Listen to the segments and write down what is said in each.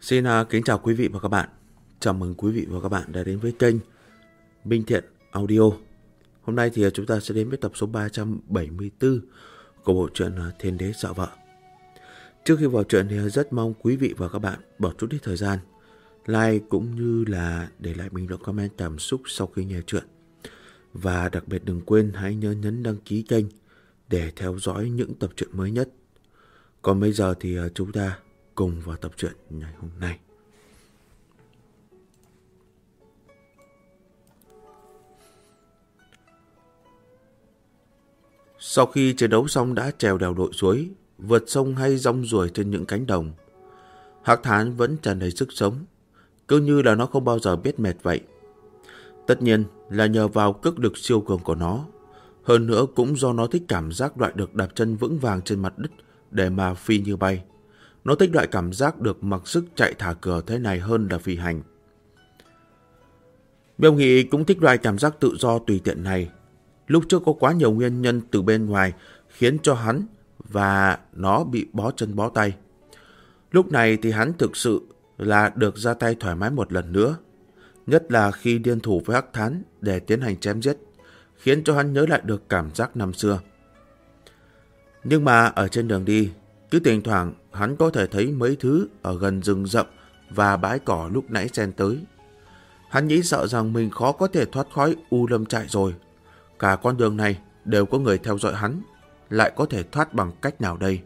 Xin kính chào quý vị và các bạn. Chào mừng quý vị và các bạn đã đến với kênh Minh Thiện Audio. Hôm nay thì chúng ta sẽ đến với tập số 374 của bộ truyện Thiên Đế Sợ Vợ. Trước khi vào truyện thì rất mong quý vị và các bạn bỏ chút ít thời gian like cũng như là để lại bình luận comment cảm xúc sau khi nghe truyện. Và đặc biệt đừng quên hãy nhớ nhấn đăng ký kênh để theo dõi những tập truyện mới nhất. Còn bây giờ thì chúng ta cùng vào tập truyện ngày hôm nay. Sau khi chiến đấu xong đã trèo đèo lội suối, vượt sông hay rong ruổi trên những cánh đồng, Hắc Thán vẫn tràn đầy sức sống, cứ như là nó không bao giờ biết mệt vậy. Tất nhiên là nhờ vào cước lực siêu cường của nó, hơn nữa cũng do nó thích cảm giác loại được đạp chân vững vàng trên mặt đất để mà phi như bay. Nó thích loại cảm giác được mặc sức chạy thả cửa thế này hơn là phi hành. Miêu Nghị cũng thích loại cảm giác tự do tùy tiện này. Lúc trước có quá nhiều nguyên nhân từ bên ngoài khiến cho hắn và nó bị bó chân bó tay. Lúc này thì hắn thực sự là được ra tay thoải mái một lần nữa. Nhất là khi liên thủ với Hắc Thán để tiến hành chém giết, khiến cho hắn nhớ lại được cảm giác năm xưa. Nhưng mà ở trên đường đi, cứ thỉnh thoảng hắn có thể thấy mấy thứ ở gần rừng rậm và bãi cỏ lúc nãy xen tới. Hắn nghĩ sợ rằng mình khó có thể thoát khỏi U Lâm trại rồi. Cả con đường này đều có người theo dõi hắn, lại có thể thoát bằng cách nào đây?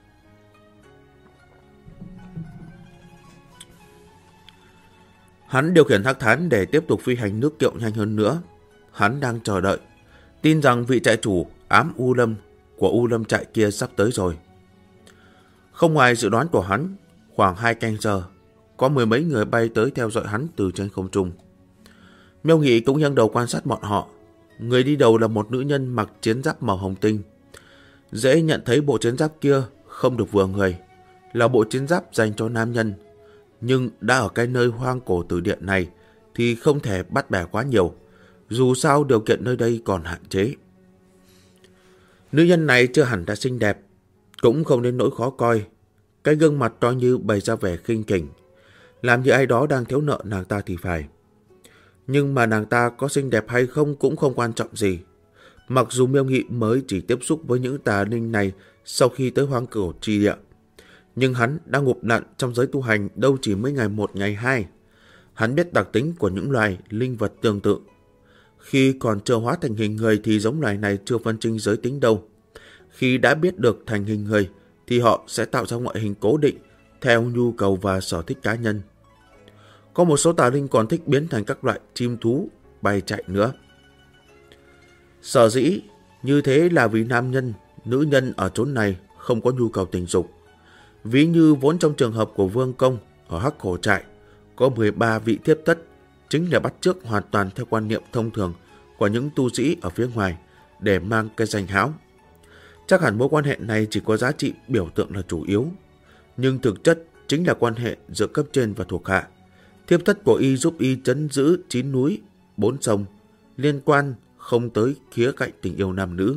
Hắn điều khiển Hắc Thán để tiếp tục phi hành nước kiệu nhanh hơn nữa. Hắn đang chờ đợi, tin rằng vị trại chủ ám U Lâm của U Lâm trại kia sắp tới rồi. Không ngoài dự đoán của hắn, khoảng 2 canh giờ, có mười mấy người bay tới theo dõi hắn từ trên không trung. Miêu Nghị cũng nghiêng đầu quan sát bọn họ. Người đi đầu là một nữ nhân mặc chiến giáp màu hồng tinh. Dễ nhận thấy bộ chiến giáp kia không được vừa người, là bộ chiến giáp dành cho nam nhân. Nhưng đã ở cái nơi hoang cổ tử điện này thì không thể bắt bẻ quá nhiều, dù sao điều kiện nơi đây còn hạn chế. Nữ nhân này chưa hẳn đã xinh đẹp, cũng không đến nỗi khó coi. Cái gương mặt to như bày ra vẻ khinh khỉnh, làm như ai đó đang thiếu nợ nàng ta thì phải. Nhưng mà nàng ta có xinh đẹp hay không cũng không quan trọng gì. Mặc dù Miêu Nghị mới chỉ tiếp xúc với những tà linh này sau khi tới hoang cổ tri địa, nhưng hắn đã ngụp lặn trong giới tu hành đâu chỉ mấy ngày một ngày hai. Hắn biết đặc tính của những loài linh vật tương tự. Khi còn chưa hóa thành hình người thì giống loài này chưa phân chinh giới tính đâu. Khi đã biết được thành hình người thì họ sẽ tạo ra ngoại hình cố định theo nhu cầu và sở thích cá nhân. Có một số tà linh còn thích biến thành các loại chim thú bay chạy nữa. Sở dĩ như thế là vì nam nhân, nữ nhân ở chốn này không có nhu cầu tình dục. Ví như vốn trong trường hợp của Vương Công ở Hắc Hổ trại có 13 vị thiếp thất, chính là bắt chước hoàn toàn theo quan niệm thông thường của những tu sĩ ở phía ngoài để mang cái danh hão. Chắc hẳn mối quan hệ này chỉ có giá trị biểu tượng là chủ yếu, nhưng thực chất chính là quan hệ giữa cấp trên và thuộc hạ. Thiếp thất của y giúp y trấn giữ 9 núi, 4 sông, liên quan không tới khía cạnh tình yêu nam nữ.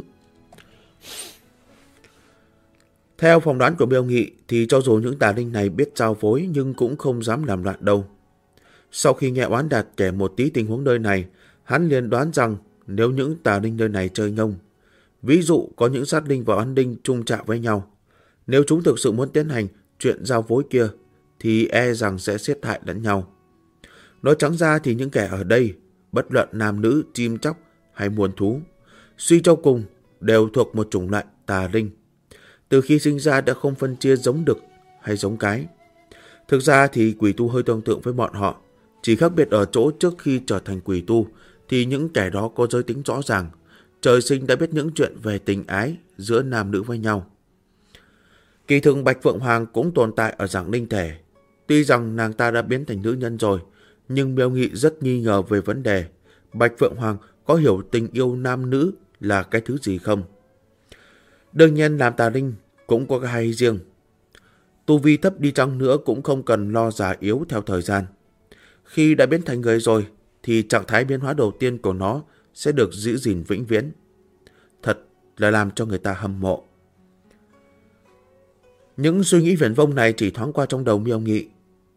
Theo phỏng đoán của Miêu Nghị thì cho dù những tà linh này biết giao phối nhưng cũng không dám làm loạn đâu. Sau khi nghe Oán Đạt kể một tí tình huống nơi này, hắn liền đoán rằng nếu những tà linh nơi này chơi ngông, ví dụ có những sát linh và oán linh chung chạm với nhau, nếu chúng thực sự muốn tiến hành chuyện giao phối kia thì e rằng sẽ giết hại lẫn nhau. Nói trắng ra thì những kẻ ở đây, bất luận nam nữ, chim chóc hay muôn thú, suy cho cùng đều thuộc một chủng loại tà linh. Từ khi sinh ra đã không phân chia giống đực hay giống cái. Thực ra thì quỷ tu hơi tương tự với bọn họ, chỉ khác biệt ở chỗ trước khi trở thành quỷ tu thì những kẻ đó có giới tính rõ ràng, trời sinh đã biết những chuyện về tình ái giữa nam nữ với nhau. Kỳ thực Bạch Phượng Hoàng cũng tồn tại ở dạng linh thể. Tuy rằng nàng ta đã biến thành nữ nhân rồi, nhưng Miêu Nghị rất nghi ngờ về vấn đề Bạch Phượng Hoàng có hiểu tình yêu nam nữ là cái thứ gì không. Đương nhiên làm tà linh cũng có cái hay riêng. Tu vi thấp đi chăng nữa cũng không cần lo già yếu theo thời gian. Khi đã biến thành người rồi thì trạng thái biến hóa đầu tiên của nó sẽ được giữ gìn vĩnh viễn. Thật là làm cho người ta hâm mộ. Những suy nghĩ viển vông này chỉ thoáng qua trong đầu Miêu Nghị.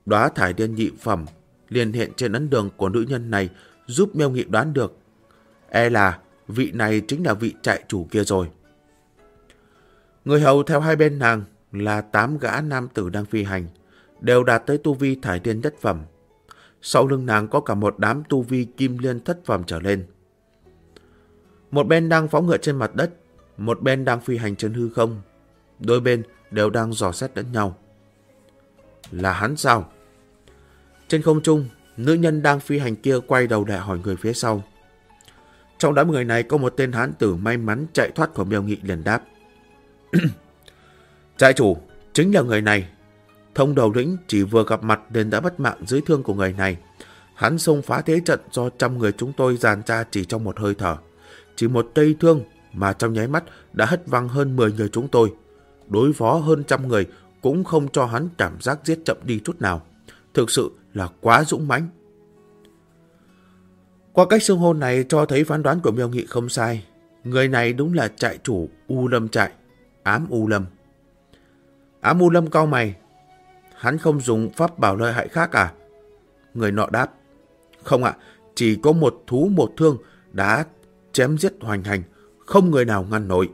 đóa thải điên nhị phẩm liền hiện trên ấn đường của nữ nhân này, giúp Miêu Nghị đoán được. E là vị này chính là vị trại chủ kia rồi. Người hầu theo hai bên nàng là 8 gã nam tử đang phi hành, đều đạt tới tu vi thải điên nhất phẩm. Sau lưng nàng có cả một đám tu vi kim liên thất phẩm trở lên. Một bên đang phóng ngựa trên mặt đất, một bên đang phi hành trên hư không. Đôi bên đều đang dò xét lẫn nhau. Là hắn sao? Trên không trung, nữ nhân đang phi hành kia quay đầu lại hỏi người phía sau. Trong đám người này có một tên hán tử may mắn chạy thoát của Miêu Nghị liền đáp. Trại chủ, chính là người này. Thông đầu lĩnh chỉ vừa gặp mặt nên đã mất mạng dưới thương của người này. Hắn xông phá thế trận do 100 người chúng tôi dàn ra chỉ trong một hơi thở. Chỉ một tây thương mà trong nháy mắt đã hất văng hơn 10 người chúng tôi. Đối phó hơn 100 người cũng không cho hắn cảm giác giết chậm đi chút nào. Thực sự là quá dũng mãnh. Qua cách xưng hô này cho thấy phán đoán của Miêu Nghị không sai. Người này đúng là trại chủ U Lâm trại, Ám U Lâm. Ám U Lâm cau mày. Hắn không dùng pháp bảo lợi hại khác à? Người nọ đáp. Không ạ, chỉ có một thú một thương đã chém giết hoành hành, không người nào ngăn nổi.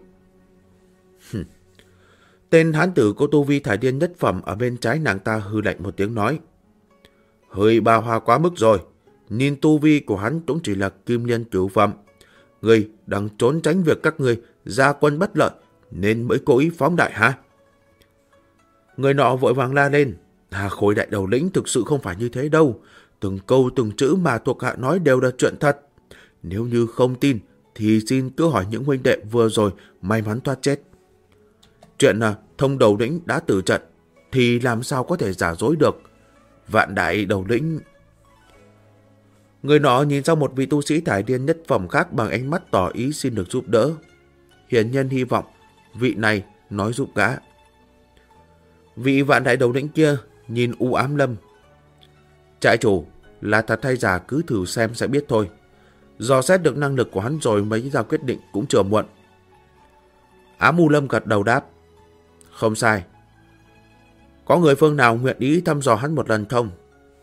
Tên hán tử có tu vi thải điên nhất phẩm ở bên trái nàng ta hư lạnh một tiếng nói. Hơi ba hoa quá mức rồi, nhìn tu vi của hắn cũng chỉ là kim liên cửu phẩm. Người đang trốn tránh việc các người ra quân bất lợi nên mới cố ý phóng đại hả? Người nọ vội vàng la lên. Khối đại đầu lĩnh thực sự không phải như thế đâu. Từng câu từng chữ mà thuộc hạ nói đều là chuyện thật. Nếu như không tin thì xin cứ hỏi những huynh đệ vừa rồi may mắn thoát chết. Chuyện là Thông đầu lĩnh đã tử trận thì làm sao có thể giả dối được. Vạn đại đầu lĩnh... Người nọ nhìn sang một vị tu sĩ thải điên nhất phẩm khác bằng ánh mắt tỏ ý xin được giúp đỡ. Hiển nhiên hy vọng vị này nói giúp gã. Vị vạn đại đầu lĩnh kia nhìn U Ám Lâm. Trại chủ, là thật hay giả cứ thử xem sẽ biết thôi. Dò xét được năng lực của hắn rồi mới ra quyết định cũng chưa muộn. Ám U Lâm gật đầu đáp. Không sai. Có người phương nào nguyện ý thăm dò hắn một lần không?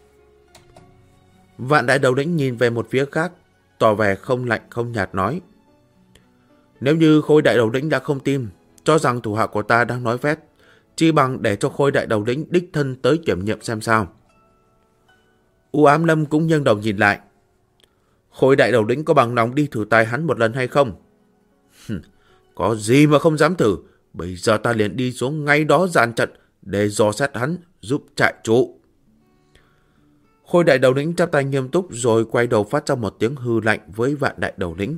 Vạn đại đầu lĩnh nhìn về một phía khác, tỏ vẻ không lạnh không nhạt nói. Nếu như Khôi đại đầu lĩnh đã không tin, cho rằng thủ hạ của ta đang nói phét, chi bằng để cho Khôi đại đầu lĩnh đích thân tới kiểm nghiệm xem sao. U Ám Lâm cũng nghiêng đầu nhìn lại. Khôi đại đầu lĩnh có bằng lòng đi thử tài hắn một lần hay không? Có gì mà không dám thử, bây giờ ta liền đi xuống ngay đó dàn trận để dò xét hắn giúp trại chủ. Khôi đại đầu lĩnh chắp tay nghiêm túc rồi quay đầu phát ra một tiếng hư lạnh với vạn đại đầu lĩnh.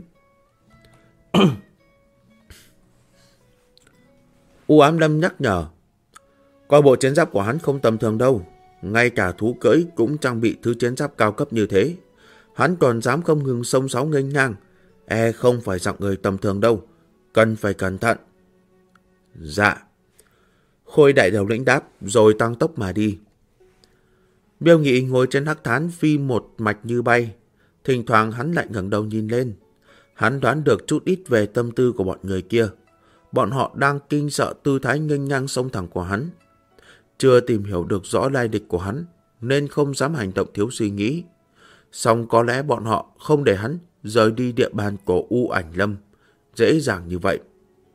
U Ám Lâm nhắc nhở. Coi bộ chiến giáp của hắn không tầm thường đâu. Ngay cả thú cưỡi cũng trang bị thứ chiến giáp cao cấp như thế. Hắn còn dám không ngừng xông xáo nghênh ngang. Không phải dạng người tầm thường đâu. Cần phải cẩn thận. Dạ. Khôi đại đầu lĩnh đáp rồi tăng tốc mà đi. Miêu Nghị ngồi trên hắc thán phi một mạch như bay. Thỉnh thoảng hắn lại ngẩng đầu nhìn lên. Hắn đoán được chút ít về tâm tư của bọn người kia. Bọn họ đang kinh sợ tư thái nghênh ngang xông thẳng của hắn. Chưa tìm hiểu được rõ lai lịch của hắn nên không dám hành động thiếu suy nghĩ. Song có lẽ bọn họ không để hắn rời đi địa bàn của U Ảnh Lâm dễ dàng như vậy.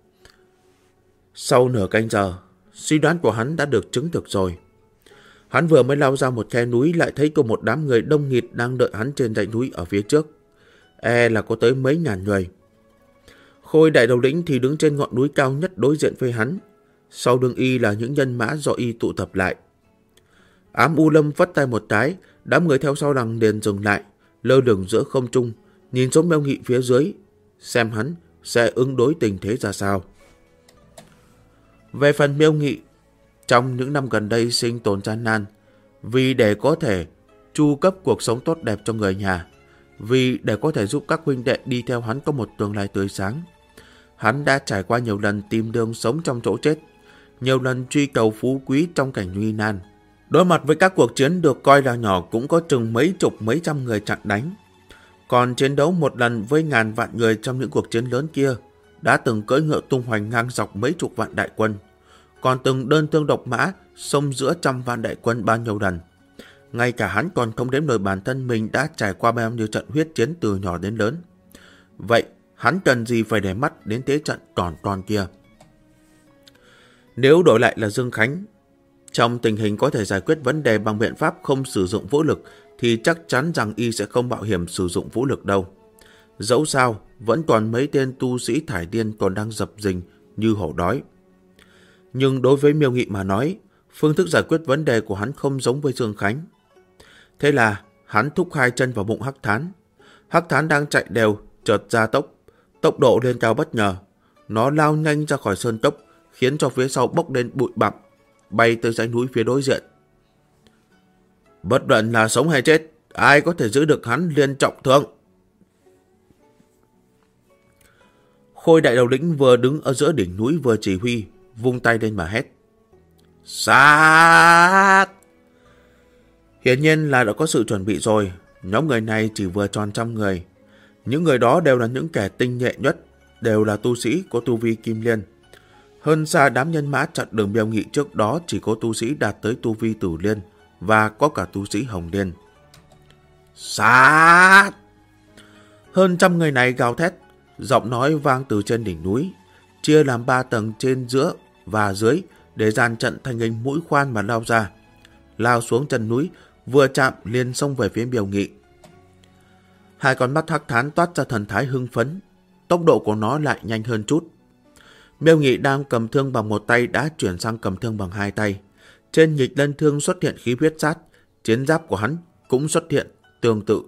Sau nửa canh giờ, suy đoán của hắn đã được chứng thực rồi. Hắn vừa mới lao ra một khe núi lại thấy có một đám người đông nghịt đang đợi hắn trên dãy núi ở phía trước. Là có tới mấy ngàn người. Khôi đại đầu lĩnh thì đứng trên ngọn núi cao nhất đối diện với hắn. Sau lưng y là những nhân mã do y tụ tập lại. Ám U Lâm vất tay một cái, đám người theo sau đằng liền dừng lại, lơ lửng giữa không trung, nhìn xuống Miêu Nghị phía dưới, xem hắn sẽ ứng đối tình thế ra sao. Về phần Miêu Nghị, trong những năm gần đây sinh tồn gian nan, vì để có thể chu cấp cuộc sống tốt đẹp cho người nhà, vì để có thể giúp các huynh đệ đi theo hắn có một tương lai tươi sáng, hắn đã trải qua nhiều lần tìm đường sống trong chỗ chết, nhiều lần truy cầu phú quý trong cảnh nguy nan. Đối mặt với các cuộc chiến được coi là nhỏ cũng có chừng mấy chục mấy trăm người chặn đánh. Còn chiến đấu một lần với ngàn vạn người trong những cuộc chiến lớn kia, đã từng cưỡi ngựa tung hoành ngang dọc mấy chục vạn đại quân, còn từng đơn thương độc mã xông giữa trăm vạn đại quân bao nhiêu lần, Ngay cả hắn còn không đếm nổi bản thân mình đã trải qua bao nhiêu trận huyết chiến từ nhỏ đến lớn. Vậy hắn cần gì phải để mắt đến thế trận tròn kia? Nếu đổi lại là Dương Khánh, trong tình hình có thể giải quyết vấn đề bằng biện pháp không sử dụng vũ lực, thì chắc chắn rằng y sẽ không mạo hiểm sử dụng vũ lực đâu. Dẫu sao, vẫn còn mấy tên tu sĩ thải điên còn đang dập dình như hổ đói. Nhưng đối với Miêu Nghị mà nói, phương thức giải quyết vấn đề của hắn không giống với Dương Khánh. Thế là hắn thúc hai chân vào bụng Hắc Thán. Hắc Thán đang chạy đều, chợt gia tốc, tốc độ lên cao bất ngờ. Nó lao nhanh ra khỏi sơn cốc, khiến cho phía sau bốc lên bụi bặm, bay tới dãy núi phía đối diện. Bất luận là sống hay chết, ai có thể giữ được hắn liền trọng thương. Khôi đại đầu lĩnh vừa đứng ở giữa đỉnh núi vừa chỉ huy, vung tay lên mà hét: Sát! Hiển nhiên là đã có sự chuẩn bị rồi. Nhóm người này chỉ vừa tròn 100 người. Những người đó đều là những kẻ tinh nhuệ nhất, đều là tu sĩ có tu vi kim liên. Hơn xa đám nhân mã chặn đường Miêu Nghị trước đó chỉ có tu sĩ đạt tới tu vi tử liên và có cả tu sĩ hồng liên. Sát! Hơn 100 người này gào thét, giọng nói vang từ trên đỉnh núi, chia làm 3 tầng trên, giữa và dưới để dàn trận thành hình mũi khoan mà lao ra. Lao xuống chân núi, vừa chạm liền xông về phía Miêu Nghị. Hai con mắt Hắc Thán toát ra thần thái hưng phấn, tốc độ của nó lại nhanh hơn chút. Miêu Nghị đang cầm thương bằng một tay đã chuyển sang cầm thương bằng 2 tay. Trên nhịch lân thương xuất hiện khí huyết sát, chiến giáp của hắn cũng xuất hiện tương tự.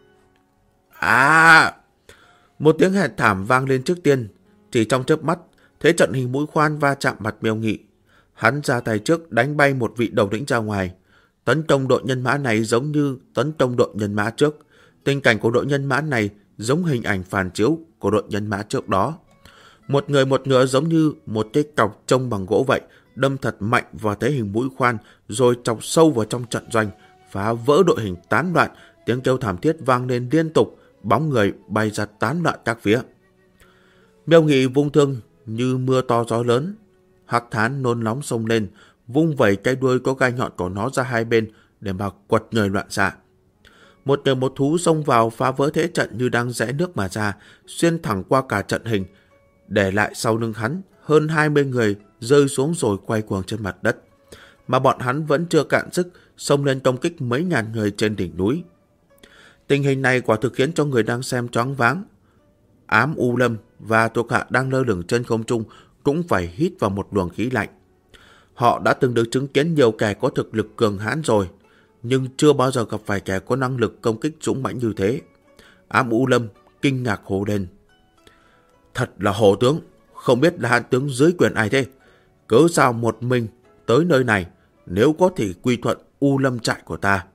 Một tiếng hét thảm vang lên trước tiên. Chỉ trong chớp mắt, thế trận hình mũi khoan va chạm mặt Miêu Nghị. Hắn ra tay trước đánh bay một vị đầu lĩnh ra ngoài. Tấn công đội nhân mã này giống như tấn công đội nhân mã trước. Tình cảnh của đội nhân mã này giống hình ảnh phản chiếu của đội nhân mã trước đó. Một người một ngựa giống như một cái cọc trông bằng gỗ vậy, đâm thật mạnh vào thế hình mũi khoan, rồi chọc sâu vào trong trận doanh, phá vỡ đội hình tán loạn. Tiếng kêu thảm thiết vang lên liên tục, bóng người bay ra tán loạn các phía. Miêu Nghị vung thương như mưa to gió lớn. Hắc Thán nôn nóng xông lên, vung vẩy cái đuôi có gai nhọn của nó ra hai bên để mà quật người loạn xạ. Một người một thú xông vào phá vỡ thế trận như đang rẽ nước mà ra, xuyên thẳng qua cả trận hình, để lại sau lưng hắn hơn 20 người rơi xuống rồi quay cuồng trên mặt đất. Mà bọn hắn vẫn chưa cạn sức, xông lên công kích mấy ngàn người trên đỉnh núi. Tình hình này quả thực khiến cho người đang xem choáng váng. Ám U Lâm và thuộc hạ đang lơ lửng trên không trung cũng phải hít vào một luồng khí lạnh. Họ đã từng được chứng kiến nhiều kẻ có thực lực cường hãn rồi, nhưng chưa bao giờ gặp phải kẻ có năng lực công kích dũng mãnh như thế. Ám U Lâm kinh ngạc hô lên: Thật là hổ tướng, không biết là hãn tướng dưới quyền ai thế? Cớ sao một mình tới nơi này, nếu có thể quy thuận U Lâm trại của ta?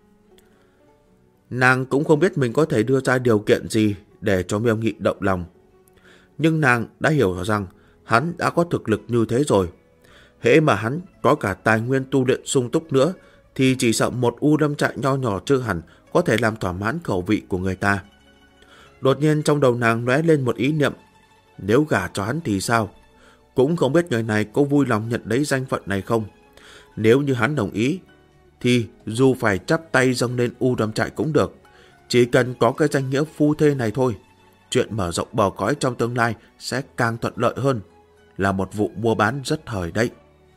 Nàng cũng không biết mình có thể đưa ra điều kiện gì để cho Miêu Nghị động lòng. Nhưng nàng đã hiểu rằng hắn đã có thực lực như thế rồi. Hễ mà hắn có cả tài nguyên tu luyện sung túc nữa, thì chỉ sợ một U Lâm trại nho nhỏ chưa hẳn có thể làm thỏa mãn khẩu vị của người ta. Đột nhiên trong đầu nàng lóe lên một ý niệm: nếu gả cho hắn thì sao? Cũng không biết người này có vui lòng nhận lấy danh phận này không. Nếu như hắn đồng ý, thì dù phải chắp tay dâng lên U Lâm trại cũng được. Chỉ cần có cái danh nghĩa phu thê này thôi, chuyện mở rộng bờ cõi trong tương lai sẽ càng thuận lợi hơn. Là một vụ mua bán rất hời đấy.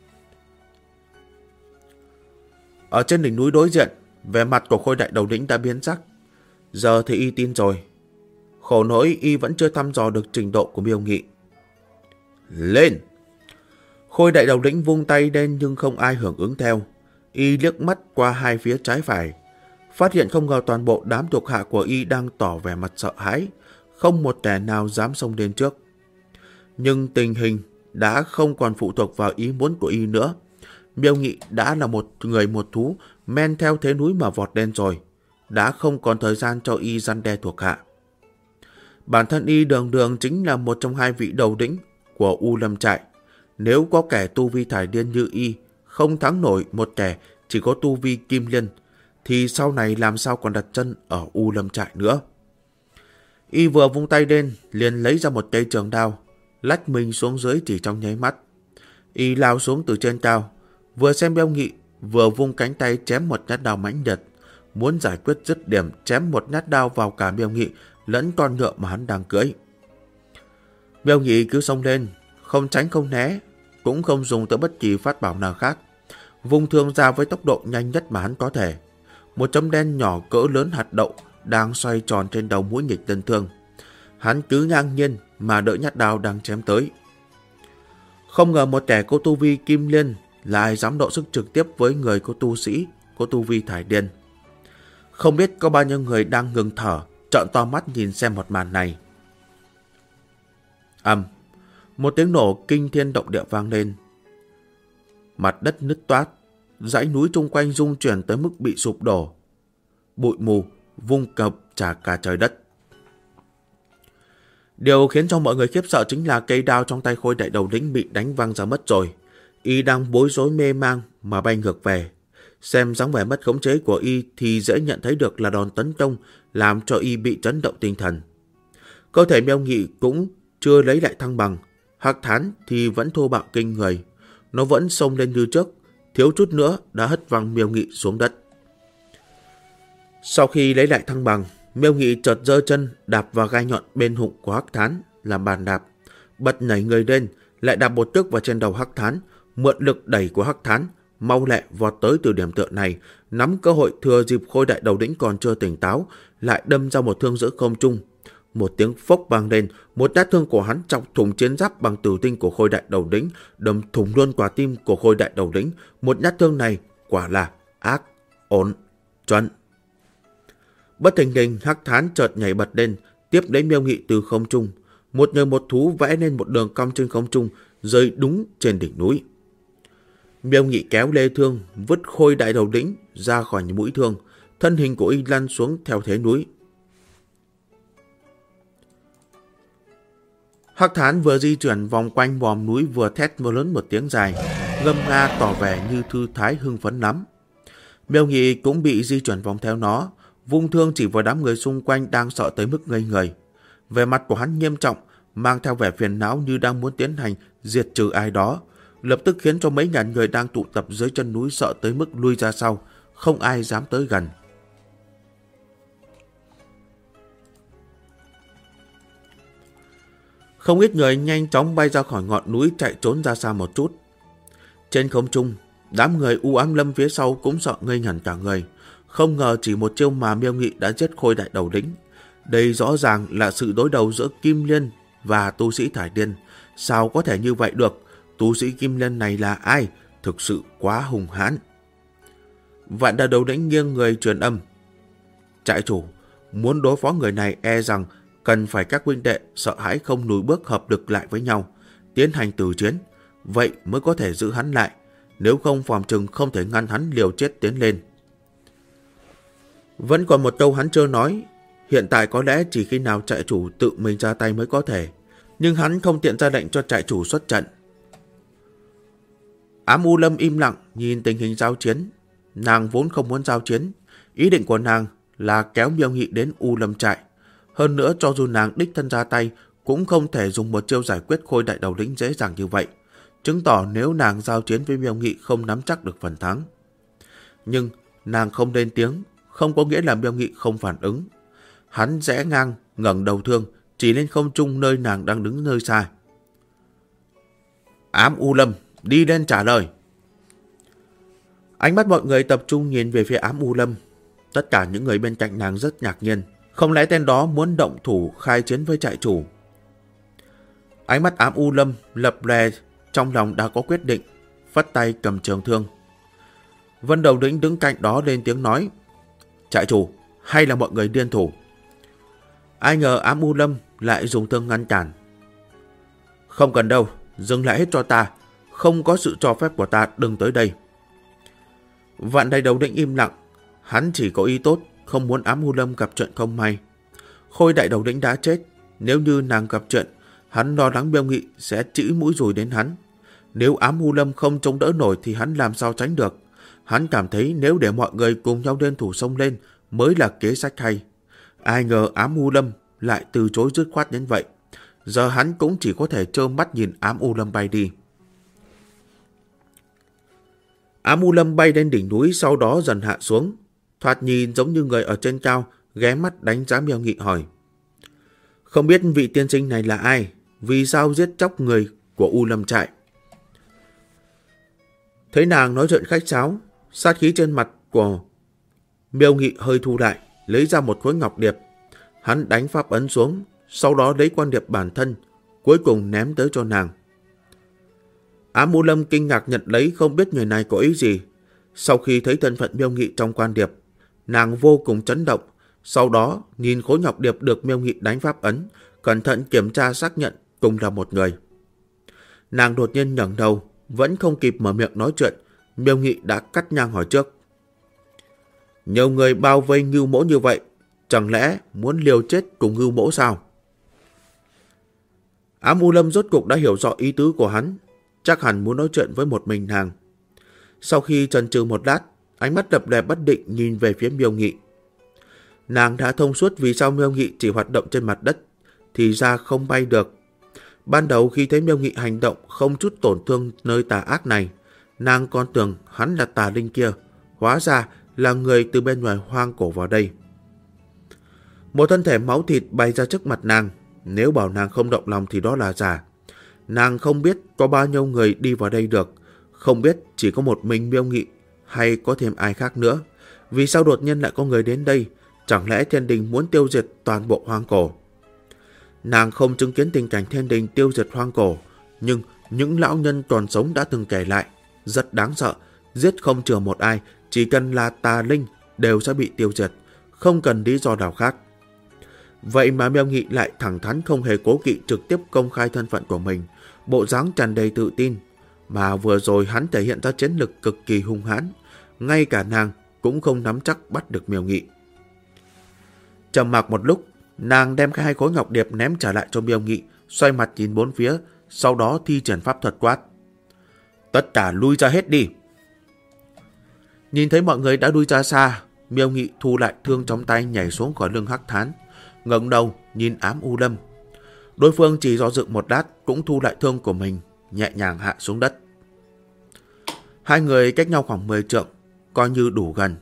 Ở trên đỉnh núi đối diện, vẻ mặt của Khôi đại đầu lĩnh đã biến sắc. Giờ thì y tin rồi. Khổ nỗi y vẫn chưa thăm dò được trình độ của Miêu Nghị. Lên! Khôi đại đầu lĩnh vung tay lên nhưng không ai hưởng ứng theo. Y liếc mắt qua hai phía trái phải, phát hiện không ngờ toàn bộ đám thuộc hạ của y đang tỏ vẻ mặt sợ hãi, không một kẻ nào dám xông đến trước. Nhưng tình hình đã không còn phụ thuộc vào ý muốn của y nữa. Miêu Nghị đã là một người một thú, men theo thế núi mà vọt lên rồi, đã không còn thời gian cho y răn đe thuộc hạ. Bản thân y đường đường chính là một trong hai vị đầu lĩnh của U Lâm trại. Nếu có kẻ tu vi thải điên như y không thắng nổi một kẻ chỉ có tu vi kim liên, thì sau này làm sao còn đặt chân ở U Lâm trại nữa. Y vừa vung tay lên liền lấy ra một cây trường đao, lách mình xuống dưới chỉ trong nháy mắt. Y lao xuống từ trên cao, vừa xem Miêu Nghị vừa vung cánh tay chém một nhát đao mãnh liệt, muốn giải quyết dứt điểm chém một nhát đao vào cả Miêu Nghị lẫn con ngựa mà hắn đang cưỡi. Miêu Nghị cứ xông lên, không tránh không né, cũng không dùng tới bất kỳ pháp bảo nào khác, vung thương ra với tốc độ nhanh nhất mà hắn có thể. Một chấm đen nhỏ cỡ lớn hạt đậu đang xoay tròn trên đầu mũi nghịch tân thương. Hắn cứ ngang nhiên mà đỡ nhát đao đang chém tới. Không ngờ một kẻ có tu vi kim liên lại dám độ sức trực tiếp với người có tu sĩ, có tu vi thải điên. Không biết có bao nhiêu người đang ngừng thở, trợn to mắt nhìn xem một màn này. Một tiếng nổ kinh thiên động địa vang lên. Mặt đất nứt toát, dãy núi chung quanh rung chuyển tới mức bị sụp đổ. Bụi mù vung cập trả cả trời đất. Điều khiến cho mọi người khiếp sợ chính là cây đao trong tay Khôi đại đầu lĩnh bị đánh văng ra mất rồi. Y đang bối rối mê mang mà bay ngược về. Xem dáng vẻ mất khống chế của Y thì dễ nhận thấy được là đòn tấn công làm cho Y bị chấn động tinh thần. Cơ thể Miêu Nghị cũng chưa lấy lại thăng bằng. Hắc Thán thì vẫn thô bạo kinh người. Nó vẫn xông lên như trước, thiếu chút nữa đã hất văng Miêu Nghị xuống đất. Sau khi lấy lại thăng bằng, Miêu Nghị chợt giơ chân đạp vào gai nhọn bên hụng của Hắc Thán làm bàn đạp, bật nhảy người lên, lại đạp một cước vào trên đầu Hắc Thán, mượn lực đẩy của Hắc Thán, mau lẹ vọt tới từ điểm tựa này, nắm cơ hội thừa dịp Khôi đại đầu lĩnh còn chưa tỉnh táo, lại đâm ra một thương giữa không trung. Một tiếng phốc vang lên, một nhát thương của hắn chọc thủng chiến giáp bằng tử tinh của Khôi đại đầu lĩnh, đâm thủng luôn quả tim của Khôi đại đầu lĩnh. Một nhát thương này quả là ác, ổn, chuẩn. Bất thình lình, Hắc Thán chợt nhảy bật lên, tiếp lấy Miêu Nghị từ không trung. Một người một thú vẽ nên một đường cong trên không trung, rơi đúng trên đỉnh núi. Miêu Nghị kéo lê thương, vứt Khôi đại đầu lĩnh ra khỏi mũi thương, thân hình của Y lăn xuống theo thế núi. Hắc Thán vừa di chuyển vòng quanh vòm núi vừa thét mưa lớn một tiếng dài, ngâm nga tỏ vẻ như thư thái hưng phấn lắm. Miêu Nghị cũng bị di chuyển vòng theo nó, vung thương chỉ vào đám người xung quanh đang sợ tới mức ngây người. Vẻ mặt của hắn nghiêm trọng, mang theo vẻ phiền não như đang muốn tiến hành diệt trừ ai đó, lập tức khiến cho mấy ngàn người đang tụ tập dưới chân núi sợ tới mức lui ra sau, không ai dám tới gần. Không ít người nhanh chóng bay ra khỏi ngọn núi chạy trốn ra xa một chút. Trên không trung, đám người U Ám Lâm phía sau cũng sợ ngây ngẩn cả người. Không ngờ chỉ một chiêu mà Miêu Nghị đã giết Khôi đại đầu lĩnh. Đây rõ ràng là sự đối đầu giữa Kim Liên và tu sĩ thải điên. Sao có thể như vậy được? Tu sĩ Kim Liên này là ai? Thực sự quá hung hãn. Vạn đại đầu lĩnh nghiêng người truyền âm. Trại chủ, muốn đối phó người này e rằng cần phải các huynh đệ sợ hãi không lùi bước hợp lực lại với nhau, tiến hành tử chiến, vậy mới có thể giữ hắn lại, nếu không phòng chừng không thể ngăn hắn liều chết tiến lên. Vẫn còn một câu hắn chưa nói, hiện tại có lẽ chỉ khi nào trại chủ tự mình ra tay mới có thể, nhưng hắn không tiện ra lệnh cho trại chủ xuất trận. Ám U Lâm im lặng nhìn tình hình giao chiến, nàng vốn không muốn giao chiến, ý định của nàng là kéo Miêu Nghị đến U Lâm trại. Hơn nữa cho dù nàng đích thân ra tay cũng không thể dùng một chiêu giải quyết Khôi đại đầu lĩnh dễ dàng như vậy, chứng tỏ nếu nàng giao chiến với Miêu Nghị không nắm chắc được phần thắng. Nhưng nàng không lên tiếng không có nghĩa là Miêu Nghị không phản ứng. Hắn rẽ ngang ngẩng đầu thương chỉ lên không trung nơi nàng đang đứng nơi xa. Ám U Lâm, đi lên trả lời. Ánh mắt mọi người tập trung nhìn về phía Ám U Lâm. Tất cả những người bên cạnh nàng rất ngạc nhiên. Không lẽ tên đó muốn động thủ khai chiến với trại chủ? Ánh mắt Ám U Lâm lập lè, trong lòng đã có quyết định, phất tay cầm trường thương. Vân đầu lĩnh đứng cạnh đó lên tiếng nói. Trại chủ, hay là mọi người điên thủ? Ai ngờ Ám U Lâm lại dùng thương ngăn cản. Không cần đâu, dừng lại hết cho ta, không có sự cho phép của ta đừng tới đây. Vạn đại đầu lĩnh im lặng, hắn chỉ có ý tốt, không muốn Ám U Lâm gặp chuyện không may. Khôi đại đầu lĩnh đã chết, nếu như nàng gặp chuyện, hắn lo lắng Miêu Nghị sẽ chĩa mũi dùi đến hắn. Nếu Ám U Lâm không chống đỡ nổi thì hắn làm sao tránh được. Hắn cảm thấy nếu để mọi người cùng nhau liên thủ xông lên mới là kế sách hay. Ai ngờ Ám U Lâm lại từ chối dứt khoát đến vậy. Giờ hắn cũng chỉ có thể trơ mắt nhìn Ám U Lâm bay đi. Ám U Lâm bay lên đỉnh núi, sau đó dần hạ xuống. Thoạt nhìn giống như người ở trên cao, ghé mắt đánh giá Miêu Nghị hỏi. Không biết vị tiên sinh này là ai? Vì sao giết chóc người của U Lâm trại? Thấy nàng nói chuyện khách sáo, sát khí trên mặt của Miêu Nghị hơi thu lại, lấy ra một khối ngọc điệp. Hắn đánh pháp ấn xuống, sau đó lấy quan điệp bản thân, cuối cùng ném tới cho nàng. Ám U Lâm kinh ngạc nhận lấy, không biết người này có ý gì. Sau khi thấy thân phận Miêu Nghị trong quan điệp, nàng vô cùng chấn động. Sau đó nhìn khối ngọc điệp được Miêu Nghị đánh pháp ấn, cẩn thận kiểm tra xác nhận cùng là một người. Nàng đột nhiên ngẩng đầu, vẫn không kịp mở miệng nói chuyện, Miêu Nghị đã cắt ngang hỏi trước. Nhiều người bao vây Ngưu Mỗ như vậy, chẳng lẽ muốn liều chết cùng Ngưu Mỗ sao? Ám U Lâm rốt cục đã hiểu rõ ý tứ của hắn, chắc hẳn muốn nói chuyện với một mình nàng. Sau khi chần chừ một lát, ánh mắt lập lè bất định nhìn về phía Miêu Nghị. Nàng đã thông suốt vì sao Miêu Nghị chỉ hoạt động trên mặt đất, thì ra không bay được. Ban đầu khi thấy Miêu Nghị hành động không chút tổn thương nơi tà ác này, nàng còn tưởng hắn là tà linh kia, hóa ra là người từ bên ngoài hoang cổ vào đây. Một thân thể máu thịt bay ra trước mặt nàng, nếu bảo nàng không động lòng thì đó là giả. Nàng không biết có bao nhiêu người đi vào đây được, không biết chỉ có một mình Miêu Nghị hay có thêm ai khác nữa. Vì sao đột nhiên lại có người đến đây? Chẳng lẽ thiên đình muốn tiêu diệt toàn bộ hoang cổ? Nàng không chứng kiến tình cảnh thiên đình tiêu diệt hoang cổ, nhưng những lão nhân còn sống đã từng kể lại, rất đáng sợ, giết không chừa một ai, chỉ cần là tà linh đều sẽ bị tiêu diệt, không cần lý do nào khác. Vậy mà Miêu Nghị lại thẳng thắn không hề cố kỵ trực tiếp công khai thân phận của mình, bộ dáng tràn đầy tự tin, mà vừa rồi hắn thể hiện ra chiến lực cực kỳ hung hãn, ngay cả nàng cũng không nắm chắc bắt được Miêu Nghị. Trầm mặc một lúc, nàng đem hai khối ngọc điệp ném trả lại cho Miêu Nghị, xoay mặt nhìn bốn phía, sau đó thi triển pháp thuật quát. Tất cả lui ra hết đi. Nhìn thấy mọi người đã lui ra xa, Miêu Nghị thu lại thương trong tay, nhảy xuống khỏi lưng hắc thán, ngẩng đầu nhìn Ám U Lâm. Đối phương chỉ do dự một lát cũng thu lại thương của mình, nhẹ nhàng hạ xuống đất. Hai người cách nhau khoảng 10 trượng, coi như đủ gần.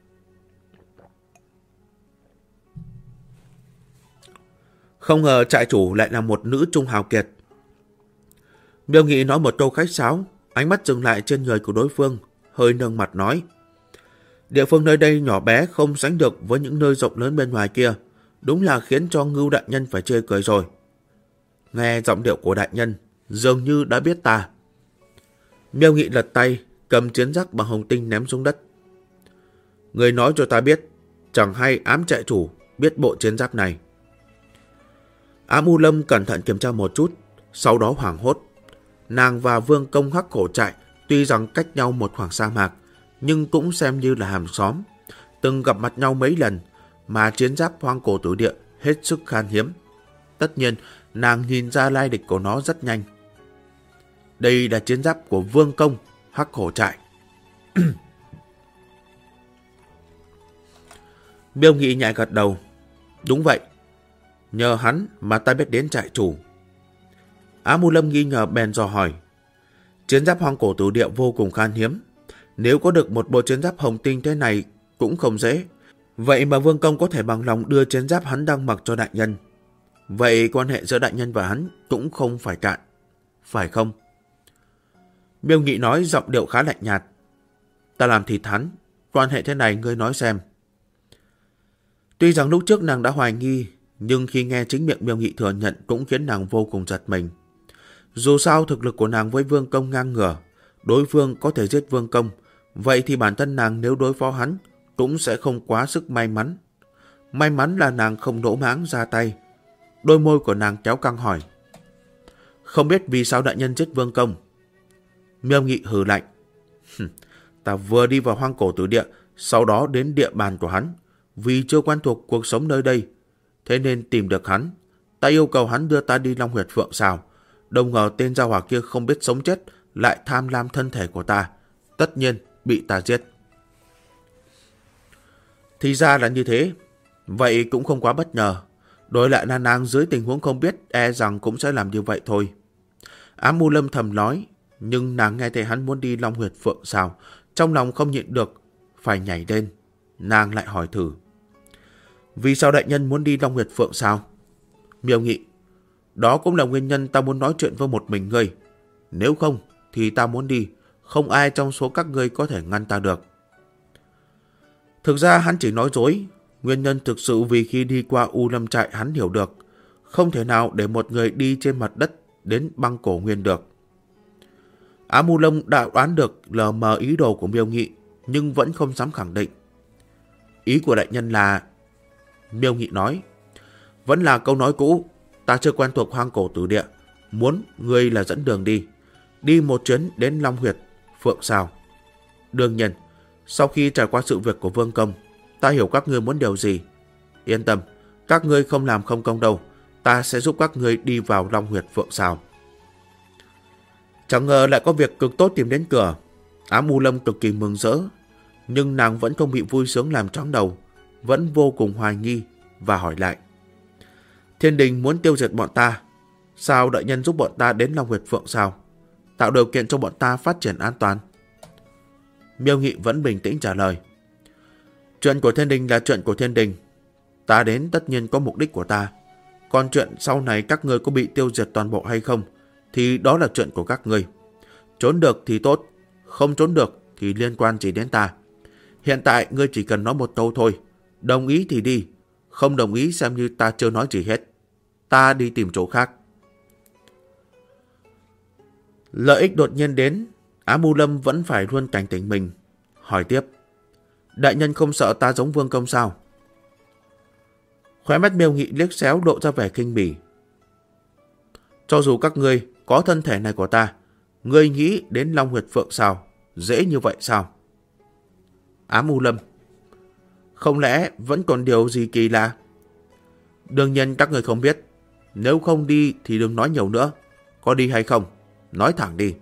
Không ngờ trại chủ lại là một nữ trung hào kiệt. Miêu Nghị nói một câu khách sáo, ánh mắt dừng lại trên người của đối phương, hơi nâng mặt nói. Địa phương nơi đây nhỏ bé không sánh được với những nơi rộng lớn bên ngoài kia, đúng là khiến cho Ngưu đại nhân phải chê cười rồi. Nghe giọng điệu của đại nhân, dường như đã biết ta. Miêu Nghị lật tay, cầm chiến giáp bằng hồng tinh ném xuống đất. Người nói cho ta biết, chẳng hay Ám trại chủ biết bộ chiến giáp này. Ám U Lâm cẩn thận kiểm tra một chút, sau đó hoảng hốt. Nàng và Vương Công Hắc Cổ trại tuy rằng cách nhau một khoảng sa mạc, nhưng cũng xem như là hàng xóm, từng gặp mặt nhau mấy lần, mà chiến giáp hoang cổ tử địa hết sức khan hiếm. Tất nhiên, nàng nhìn ra lai lịch của nó rất nhanh. Đây là chiến giáp của Vương Công Hắc Cổ trại. Miêu Nghị nhẹ gật đầu. Đúng vậy, nhờ hắn mà ta biết đến trại chủ. Ám U Lâm nghi ngờ bèn dò hỏi. Chiến giáp hoang cổ tử địa vô cùng khan hiếm, nếu có được một bộ chiến giáp hồng tinh thế này cũng không dễ. Vậy mà Vương Công có thể bằng lòng đưa chiến giáp hắn đang mặc cho đại nhân. Vậy quan hệ giữa đại nhân và hắn cũng không phải cạn, phải không? Miêu Nghị nói giọng điệu khá lạnh nhạt. Ta làm thịt hắn, quan hệ thế này ngươi nói xem. Tuy rằng lúc trước nàng đã hoài nghi, nhưng khi nghe chính miệng Miêu Nghị thừa nhận cũng khiến nàng vô cùng giật mình. Dù sao thực lực của nàng với Vương Công ngang ngửa, đối phương có thể giết Vương Công, vậy thì bản thân nàng nếu đối phó hắn cũng sẽ không quá sức may mắn. May mắn là nàng không lỗ mãng ra tay. Đôi môi của nàng kéo căng hỏi. Không biết vì sao đại nhân giết Vương Công? Miêu Nghị hừ lạnh. Ta vừa đi vào hoang cổ tử địa, sau đó đến địa bàn của hắn. Vì chưa quen thuộc cuộc sống nơi đây, thế nên tìm được hắn. Ta yêu cầu hắn đưa ta đi Long Huyệt Phượng Sào. Đồng ngờ tên gia hỏa kia không biết sống chết, lại tham lam thân thể của ta. Tất nhiên bị ta giết. Thì ra là như thế. Vậy cũng không quá bất ngờ. Đổi lại là nàng dưới tình huống không biết, e rằng cũng sẽ làm như vậy thôi. Ám U Lâm thầm nói, nhưng nàng nghe thấy hắn muốn đi Long Huyệt Phượng Sào, trong lòng không nhịn được phải nhảy lên. Nàng lại hỏi thử: vì sao đại nhân muốn đi Long Huyệt Phượng sao? Miêu Nghị: đó cũng là nguyên nhân ta muốn nói chuyện với một mình ngươi. Nếu không thì ta muốn đi, không ai trong số các ngươi có thể ngăn ta được. Thực ra hắn chỉ nói dối. Nguyên nhân thực sự vì khi đi qua U Lâm Trại hắn hiểu được không thể nào để một người đi trên mặt đất đến băng cổ nguyên được. Ám U Lâm đã đoán được lờ mờ ý đồ của Miêu Nghị, nhưng vẫn không dám khẳng định. Ý của đại nhân là... Miêu Nghị nói: vẫn là câu nói cũ, ta chưa quen thuộc hoang cổ tử địa, muốn ngươi là dẫn đường đi. Đi một chuyến đến Long Huyệt Phượng sao. Đương nhiên, sau khi trải qua sự việc của Vương Công, ta hiểu các ngươi muốn điều gì. Yên tâm, các ngươi không làm không công đâu, ta sẽ giúp các ngươi đi vào Long Huyệt Phượng sao. Chẳng ngờ lại có việc cực tốt tìm đến cửa. Ám U Lâm cực kỳ mừng rỡ, nhưng nàng vẫn không bị vui sướng làm choáng đầu, vẫn vô cùng hoài nghi và hỏi lại: Thiên Đình muốn tiêu diệt bọn ta, sao đại nhân giúp bọn ta đến Long Huyệt Phượng sao? Tạo điều kiện cho bọn ta phát triển an toàn. Miêu Nghị vẫn bình tĩnh trả lời: chuyện của Thiên Đình là chuyện của Thiên Đình, ta đến tất nhiên có mục đích của ta. Còn chuyện sau này các ngươi có bị tiêu diệt toàn bộ hay không thì đó là chuyện của các ngươi. Trốn được thì tốt, không trốn được thì liên quan gì đến ta. Hiện tại ngươi chỉ cần nói một câu thôi, đồng ý thì đi, không đồng ý xem như ta chưa nói gì hết. Ta đi tìm chỗ khác. Lợi ích đột nhiên đến, Ám U Lâm vẫn phải luôn cảnh tỉnh mình. Hỏi tiếp: đại nhân không sợ ta giống Vương Công sao? Khóe mắt Miêu Nghị liếc xéo lộ ra vẻ khinh bỉ. Cho dù các ngươi có thân thể này của ta, ngươi nghĩ đến Long Huyệt Phượng sao? Dễ như vậy sao? Ám U Lâm: không lẽ vẫn còn điều gì kỳ lạ? Đương nhiên các ngươi không biết. Nếu không đi thì đừng nói nhiều nữa. Có đi hay không? Nói thẳng đi.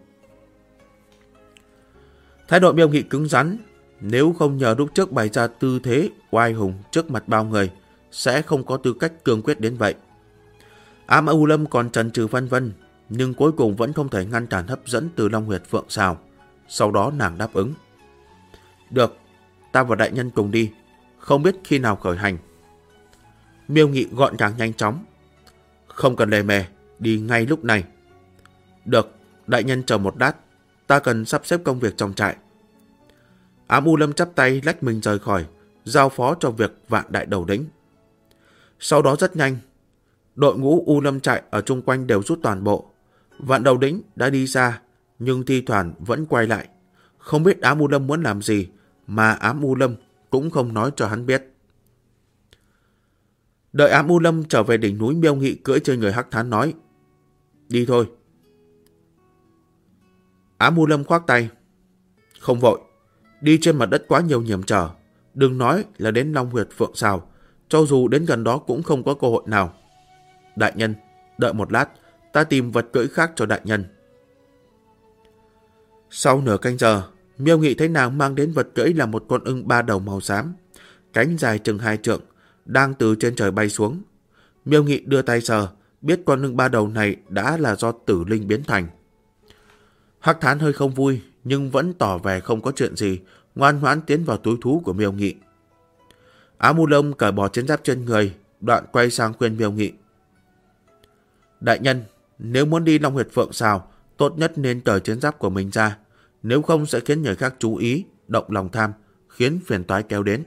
Thái độ Miêu Nghị cứng rắn. Nếu không nhờ lúc trước bày ra tư thế oai hùng trước mặt bao người, sẽ không có tư cách cương quyết đến vậy. Ám U Lâm còn chần chừ vân vân, nhưng cuối cùng vẫn không thể ngăn cản hấp dẫn từ Long Huyệt Phượng sao. Sau đó nàng đáp ứng: được, ta và đại nhân cùng đi, không biết khi nào khởi hành. Miêu Nghị gọn gàng nhanh chóng: không cần lề mề, đi ngay lúc này. Được, đại nhân chờ một lát, ta cần sắp xếp công việc trong trại. Ám U Lâm chắp tay lách mình rời khỏi, giao phó cho việc Vạn Đại Đầu Lĩnh. Sau đó rất nhanh, đội ngũ U Lâm trại ở chung quanh đều rút toàn bộ. Vạn Đầu Lĩnh đã đi xa, nhưng thi thoảng vẫn quay lại. Không biết Ám U Lâm muốn làm gì, mà Ám U Lâm cũng không nói cho hắn biết. Đợi Ám U Lâm trở về đỉnh núi, Miêu Nghị cưỡi trên người Hắc Thán nói: đi thôi. Ám U Lâm khoác tay: không vội, đi trên mặt đất quá nhiều hiểm trở, đừng nói là đến Long Huyệt Phượng sao, cho dù đến gần đó cũng không có cơ hội nào. Đại nhân, đợi một lát, ta tìm vật cưỡi khác cho đại nhân. Sau nửa canh giờ, Miêu Nghị thấy nàng mang đến vật cưỡi là một con ưng 3 đầu màu xám, cánh dài chừng 2 trượng, đang từ trên trời bay xuống. Miêu Nghị đưa tay sờ, biết con ưng 3 đầu này đã là do tử linh biến thành. Hắc Thán hơi không vui, nhưng vẫn tỏ vẻ không có chuyện gì, ngoan ngoãn tiến vào túi thú của Miêu Nghị. Ám U Lâm cởi bỏ chiến giáp trên người, đoạn quay sang khuyên Miêu Nghị: đại nhân, nếu muốn đi Long Huyệt Phượng sao, tốt nhất nên cởi chiến giáp của mình ra, nếu không sẽ khiến người khác chú ý, động lòng tham, khiến phiền toái kéo đến.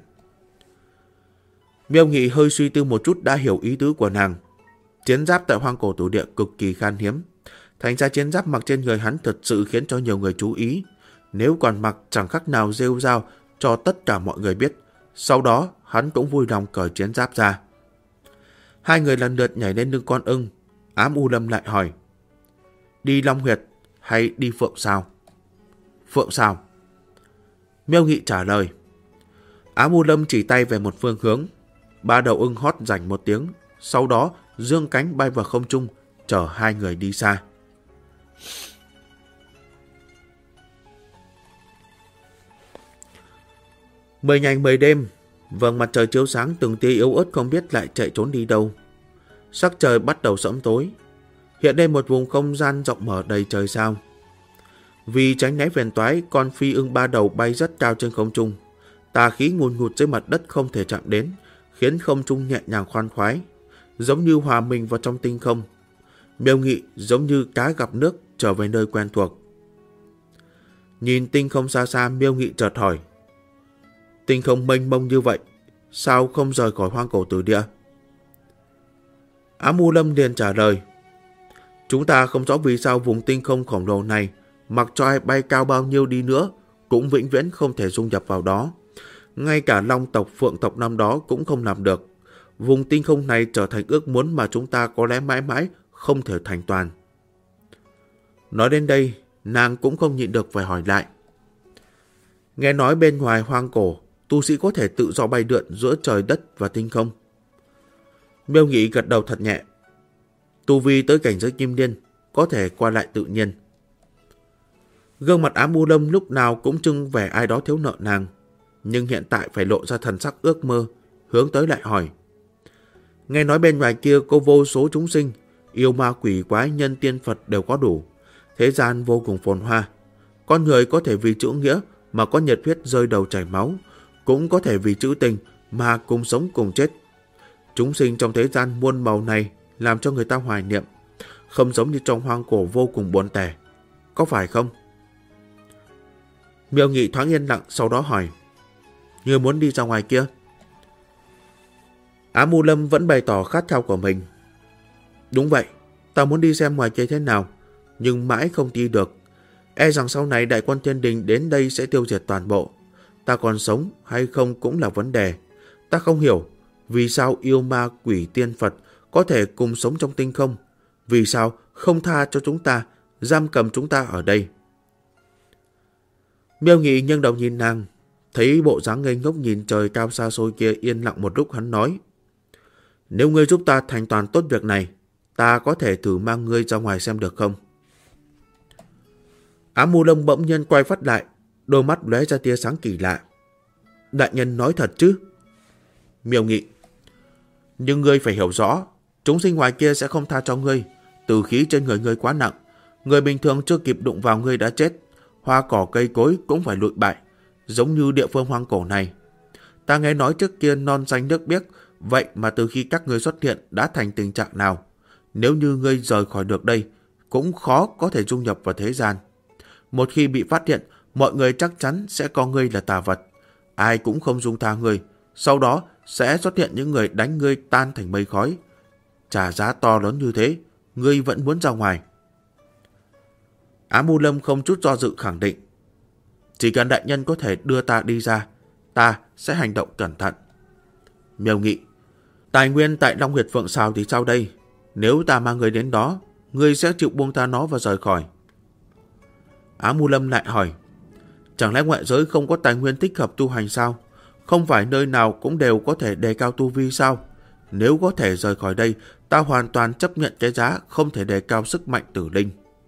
Miêu Nghị hơi suy tư một chút đã hiểu ý tứ của nàng. Chiến giáp tại hoang cổ tử địa cực kỳ khan hiếm, thành ra chiến giáp mặc trên người hắn thật sự khiến cho nhiều người chú ý. Nếu còn mặc chẳng khác nào rêu rao cho tất cả mọi người biết. Sau đó hắn cũng vui lòng cởi chiến giáp ra. Hai người lần lượt nhảy lên lưng con ưng. Ám U Lâm lại hỏi: đi Long Huyệt hay đi Phượng sao? Phượng sao? Miêu Nghị trả lời. Ám U Lâm chỉ tay về một phương hướng. 3 đầu ưng hót rảnh một tiếng, sau đó dương cánh bay vào không trung, chở hai người đi xa. Mười ngày 10 đêm, vầng mặt trời chiếu sáng từng tia yếu ớt không biết lại chạy trốn đi đâu. Sắc trời bắt đầu sẫm tối, hiện lên một vùng không gian rộng mở đầy trời sao. Vì tránh né phiền toái, con phi ưng ba đầu bay rất cao trên không trung. Tà khí ngùn ngụt dưới mặt đất không thể chạm đến, khiến không trung nhẹ nhàng khoan khoái, giống như hòa mình vào trong tinh không. Miêu Nghị giống như cá gặp nước trở về nơi quen thuộc. Nhìn tinh không xa xa, Miêu Nghị chợt hỏi: tinh không mênh mông như vậy, sao không rời khỏi hoang cổ tử địa? Ám U Lâm liền trả lời: chúng ta không rõ vì sao vùng tinh không khổng lồ này, mặc cho ai bay cao bao nhiêu đi nữa, cũng vĩnh viễn không thể dung nhập vào đó. Ngay cả Long tộc, Phượng tộc năm đó cũng không làm được. Vùng tinh không này trở thành ước muốn mà chúng ta có lẽ mãi mãi không thể thành toàn. Nói đến đây, nàng cũng không nhịn được phải hỏi lại: nghe nói bên ngoài hoang cổ, tu sĩ có thể tự do bay lượn giữa trời đất và tinh không? Miêu Nghị gật đầu thật nhẹ. Tu vi tới cảnh giới kim liên, có thể qua lại tự nhiên. Gương mặt Ám U Lâm lúc nào cũng trưng vẻ ai đó thiếu nợ nàng, nhưng hiện tại phải lộ ra thần sắc ước mơ, hướng tới lại hỏi: nghe nói bên ngoài kia có vô số chúng sinh, yêu ma quỷ quái nhân tiên Phật đều có đủ, thế gian vô cùng phồn hoa. Con người có thể vì chữ nghĩa mà có nhiệt huyết rơi đầu chảy máu, cũng có thể vì chữ tình mà cùng sống cùng chết. Chúng sinh trong thế gian muôn màu này làm cho người ta hoài niệm, không giống như trong hoang cổ vô cùng buồn tẻ, có phải không? Miêu Nghị thoáng yên lặng, sau đó hỏi: ngươi muốn đi ra ngoài kia? Ám U Lâm vẫn bày tỏ khát khao của mình. Đúng vậy, ta muốn đi xem ngoài kia thế nào, nhưng mãi không đi được. E rằng sau này đại quân thiên đình đến đây sẽ tiêu diệt toàn bộ. Ta còn sống hay không cũng là vấn đề. Ta không hiểu vì sao yêu ma quỷ tiên Phật có thể cùng sống trong tinh không. Vì sao không tha cho chúng ta, giam cầm chúng ta ở đây? Miêu Nghị nghiêng đầu nhìn nàng, thấy bộ dáng ngây ngốc nhìn trời cao xa xôi kia, yên lặng một lúc hắn nói: nếu ngươi giúp ta thành toàn tốt việc này, ta có thể thử mang ngươi ra ngoài xem được không? Ám U Lâm bỗng nhiên quay phát lại, đôi mắt lóe ra tia sáng kỳ lạ. Đại nhân nói thật chứ? Miêu Nghị: nhưng ngươi phải hiểu rõ, chúng sinh ngoài kia sẽ không tha cho ngươi. Tử khí trên người ngươi quá nặng, người bình thường chưa kịp đụng vào ngươi đã chết. Hoa cỏ cây cối cũng phải lụi bại, giống như địa phương hoang cổ này. Ta nghe nói trước kia non xanh nước biếc, vậy mà từ khi các ngươi xuất hiện đã thành tình trạng nào? Nếu như ngươi rời khỏi được đây, cũng khó có thể dung nhập vào thế gian. Một khi bị phát hiện, mọi người chắc chắn sẽ coi ngươi là tà vật. Ai cũng không dung tha ngươi. Sau đó sẽ xuất hiện những người đánh ngươi tan thành mây khói. Trả giá to lớn như thế, ngươi vẫn muốn ra ngoài? Ám U Lâm không chút do dự khẳng định: chỉ cần đại nhân có thể đưa ta đi ra, ta sẽ hành động cẩn thận. Miêu Nghị: tài nguyên tại Long Huyệt Phượng Sào thì sao đây? Nếu ta mang người đến đó, ngươi sẽ chịu buông tha nó và rời khỏi? Ám U Lâm lại hỏi: chẳng lẽ ngoại giới không có tài nguyên thích hợp tu hành sao? Không phải nơi nào cũng đều có thể đề cao tu vi sao? Nếu có thể rời khỏi đây, ta hoàn toàn chấp nhận cái giá không thể đề cao sức mạnh tử linh.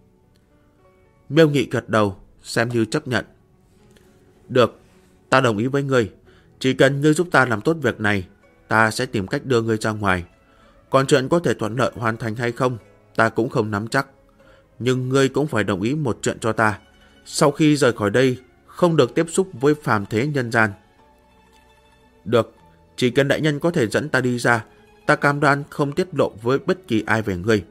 Miêu Nghị gật đầu, xem như chấp nhận. Được, ta đồng ý với ngươi. Chỉ cần ngươi giúp ta làm tốt việc này, ta sẽ tìm cách đưa ngươi ra ngoài. Còn chuyện có thể thuận lợi hoàn thành hay không, ta cũng không nắm chắc. Nhưng ngươi cũng phải đồng ý một chuyện cho ta. Sau khi rời khỏi đây, không được tiếp xúc với phàm thế nhân gian. Được, chỉ cần đại nhân có thể dẫn ta đi ra, ta cam đoan không tiết lộ với bất kỳ ai về ngươi.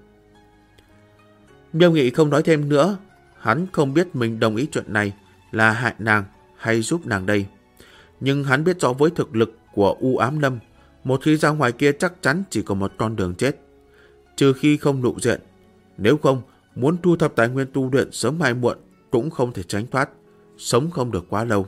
Miêu Nghị không nói thêm nữa. Hắn không biết mình đồng ý chuyện này là hại nàng hay giúp nàng đây. Nhưng hắn biết rõ với thực lực của U Ám Lâm, một khi ra ngoài kia chắc chắn chỉ có một con đường chết. Trừ khi không lộ diện. Nếu không, muốn thu thập tài nguyên tu luyện sớm hay muộn cũng không thể tránh thoát. Sống không được quá lâu.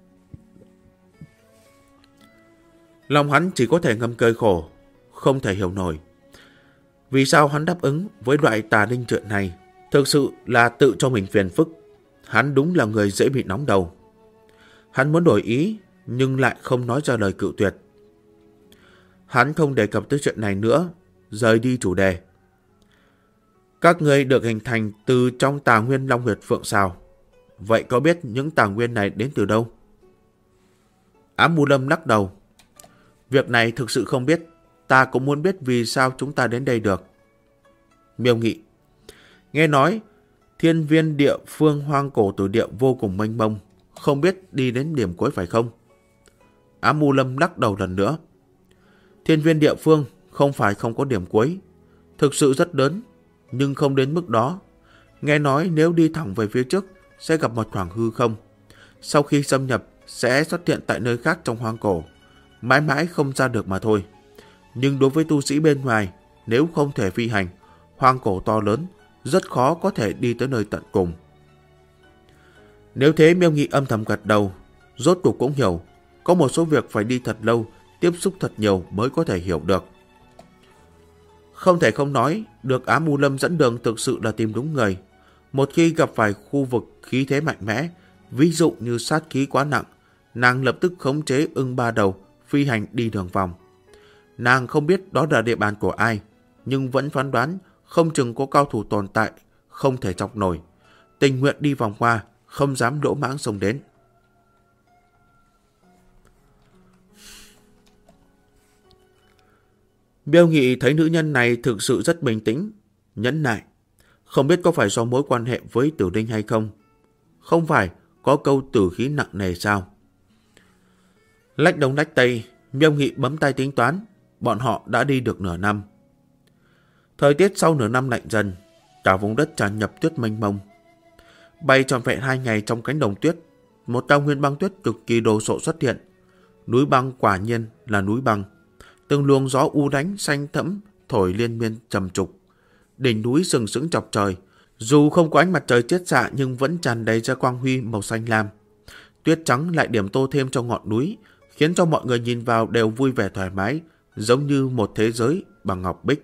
Lòng hắn chỉ có thể ngâm cười khổ, không thể hiểu nổi. Vì sao hắn đáp ứng với loại tà linh chuyện này? Thực sự là tự cho mình phiền phức. Hắn đúng là người dễ bị nóng đầu. Hắn muốn đổi ý, nhưng lại không nói ra lời cự tuyệt. Hắn không đề cập tới chuyện này nữa, rời đi chủ đề. Các ngươi được hình thành từ trong tà nguyên Long Huyệt Phượng Sào. Vậy có biết những tà nguyên này đến từ đâu? Ám U Lâm lắc đầu. Việc này thực sự không biết. Ta cũng muốn biết vì sao chúng ta đến đây được. Miêu Nghị: nghe nói Thiên viên địa phương hoang cổ tử địa vô cùng mênh mông, không biết đi đến điểm cuối phải không? Ám U Lâm lắc đầu lần nữa. Thiên viên địa phương không phải không có điểm cuối, thực sự rất lớn, nhưng không đến mức đó. Nghe nói nếu đi thẳng về phía trước sẽ gặp một khoảng hư không. Sau khi xâm nhập sẽ xuất hiện tại nơi khác trong hoang cổ, mãi mãi không ra được mà thôi. Nhưng đối với tu sĩ bên ngoài, nếu không thể phi hành, hoang cổ to lớn, rất khó có thể đi tới nơi tận cùng. Nếu thế, Miêu Nghị âm thầm gật đầu, rốt cuộc cũng hiểu, có một số việc phải đi thật lâu, tiếp xúc thật nhiều mới có thể hiểu được. Không thể không nói, được Ám U Lâm dẫn đường thực sự là tìm đúng người. Một khi gặp phải khu vực khí thế mạnh mẽ, ví dụ như sát khí quá nặng, nàng lập tức khống chế ưng ba đầu, phi hành đi đường vòng. Nàng không biết đó là địa bàn của ai, nhưng vẫn phán đoán không chừng có cao thủ tồn tại, không thể chọc nổi. Tình nguyện đi vòng qua, không dám lỗ mãng xông đến. Miêu Nghị thấy nữ nhân này thực sự rất bình tĩnh, nhẫn nại. Không biết có phải do mối quan hệ với Tử Linh hay không? Không phải có câu tử khí nặng nề sao? Lách đông lách tây, Miêu Nghị bấm tay tính toán, bọn họ đã đi được nửa năm. Thời tiết sau nửa năm lạnh dần, cả vùng đất tràn ngập tuyết mênh mông. Bay trọn vẹn 2 ngày trong cánh đồng tuyết, một cao nguyên băng tuyết cực kỳ đồ sộ xuất hiện. Núi băng quả nhiên là núi băng. Từng luồng gió u đánh xanh thẫm thổi liên miên trầm trục. Đỉnh núi sừng sững chọc trời, dù không có ánh mặt trời chiết xạ nhưng vẫn tràn đầy ra quang huy màu xanh lam. Tuyết trắng lại điểm tô thêm cho ngọn núi, khiến cho mọi người nhìn vào đều vui vẻ thoải mái, giống như một thế giới bằng ngọc bích.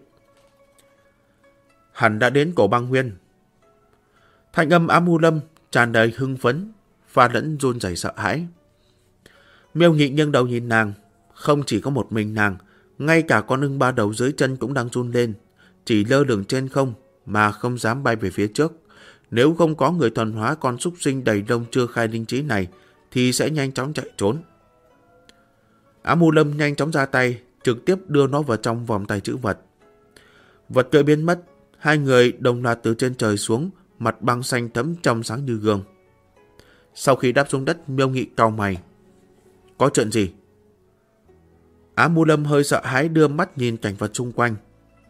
Hẳn đã đến cổ băng nguyên. Thanh âm Ám U Lâm tràn đầy hưng phấn, pha lẫn run rẩy sợ hãi. Miêu Nghị nghiêng đầu nhìn nàng, không chỉ có một mình nàng, ngay cả con ưng ba đầu dưới chân cũng đang run lên, chỉ lơ lửng trên không mà không dám bay về phía trước. Nếu không có người thuần hóa con súc sinh đầy lông chưa khai linh trí này, thì sẽ nhanh chóng chạy trốn. Ám U Lâm nhanh chóng ra tay, trực tiếp đưa nó vào trong vòng tay trữ vật. Vật cưỡi biến mất, hai người đồng loạt từ trên trời xuống, mặt băng xanh thẫm trong sáng như gương. Sau khi đáp xuống đất, Miêu Nghị cau mày. Có chuyện gì? Ám U Lâm hơi sợ hãi đưa mắt nhìn cảnh vật xung quanh.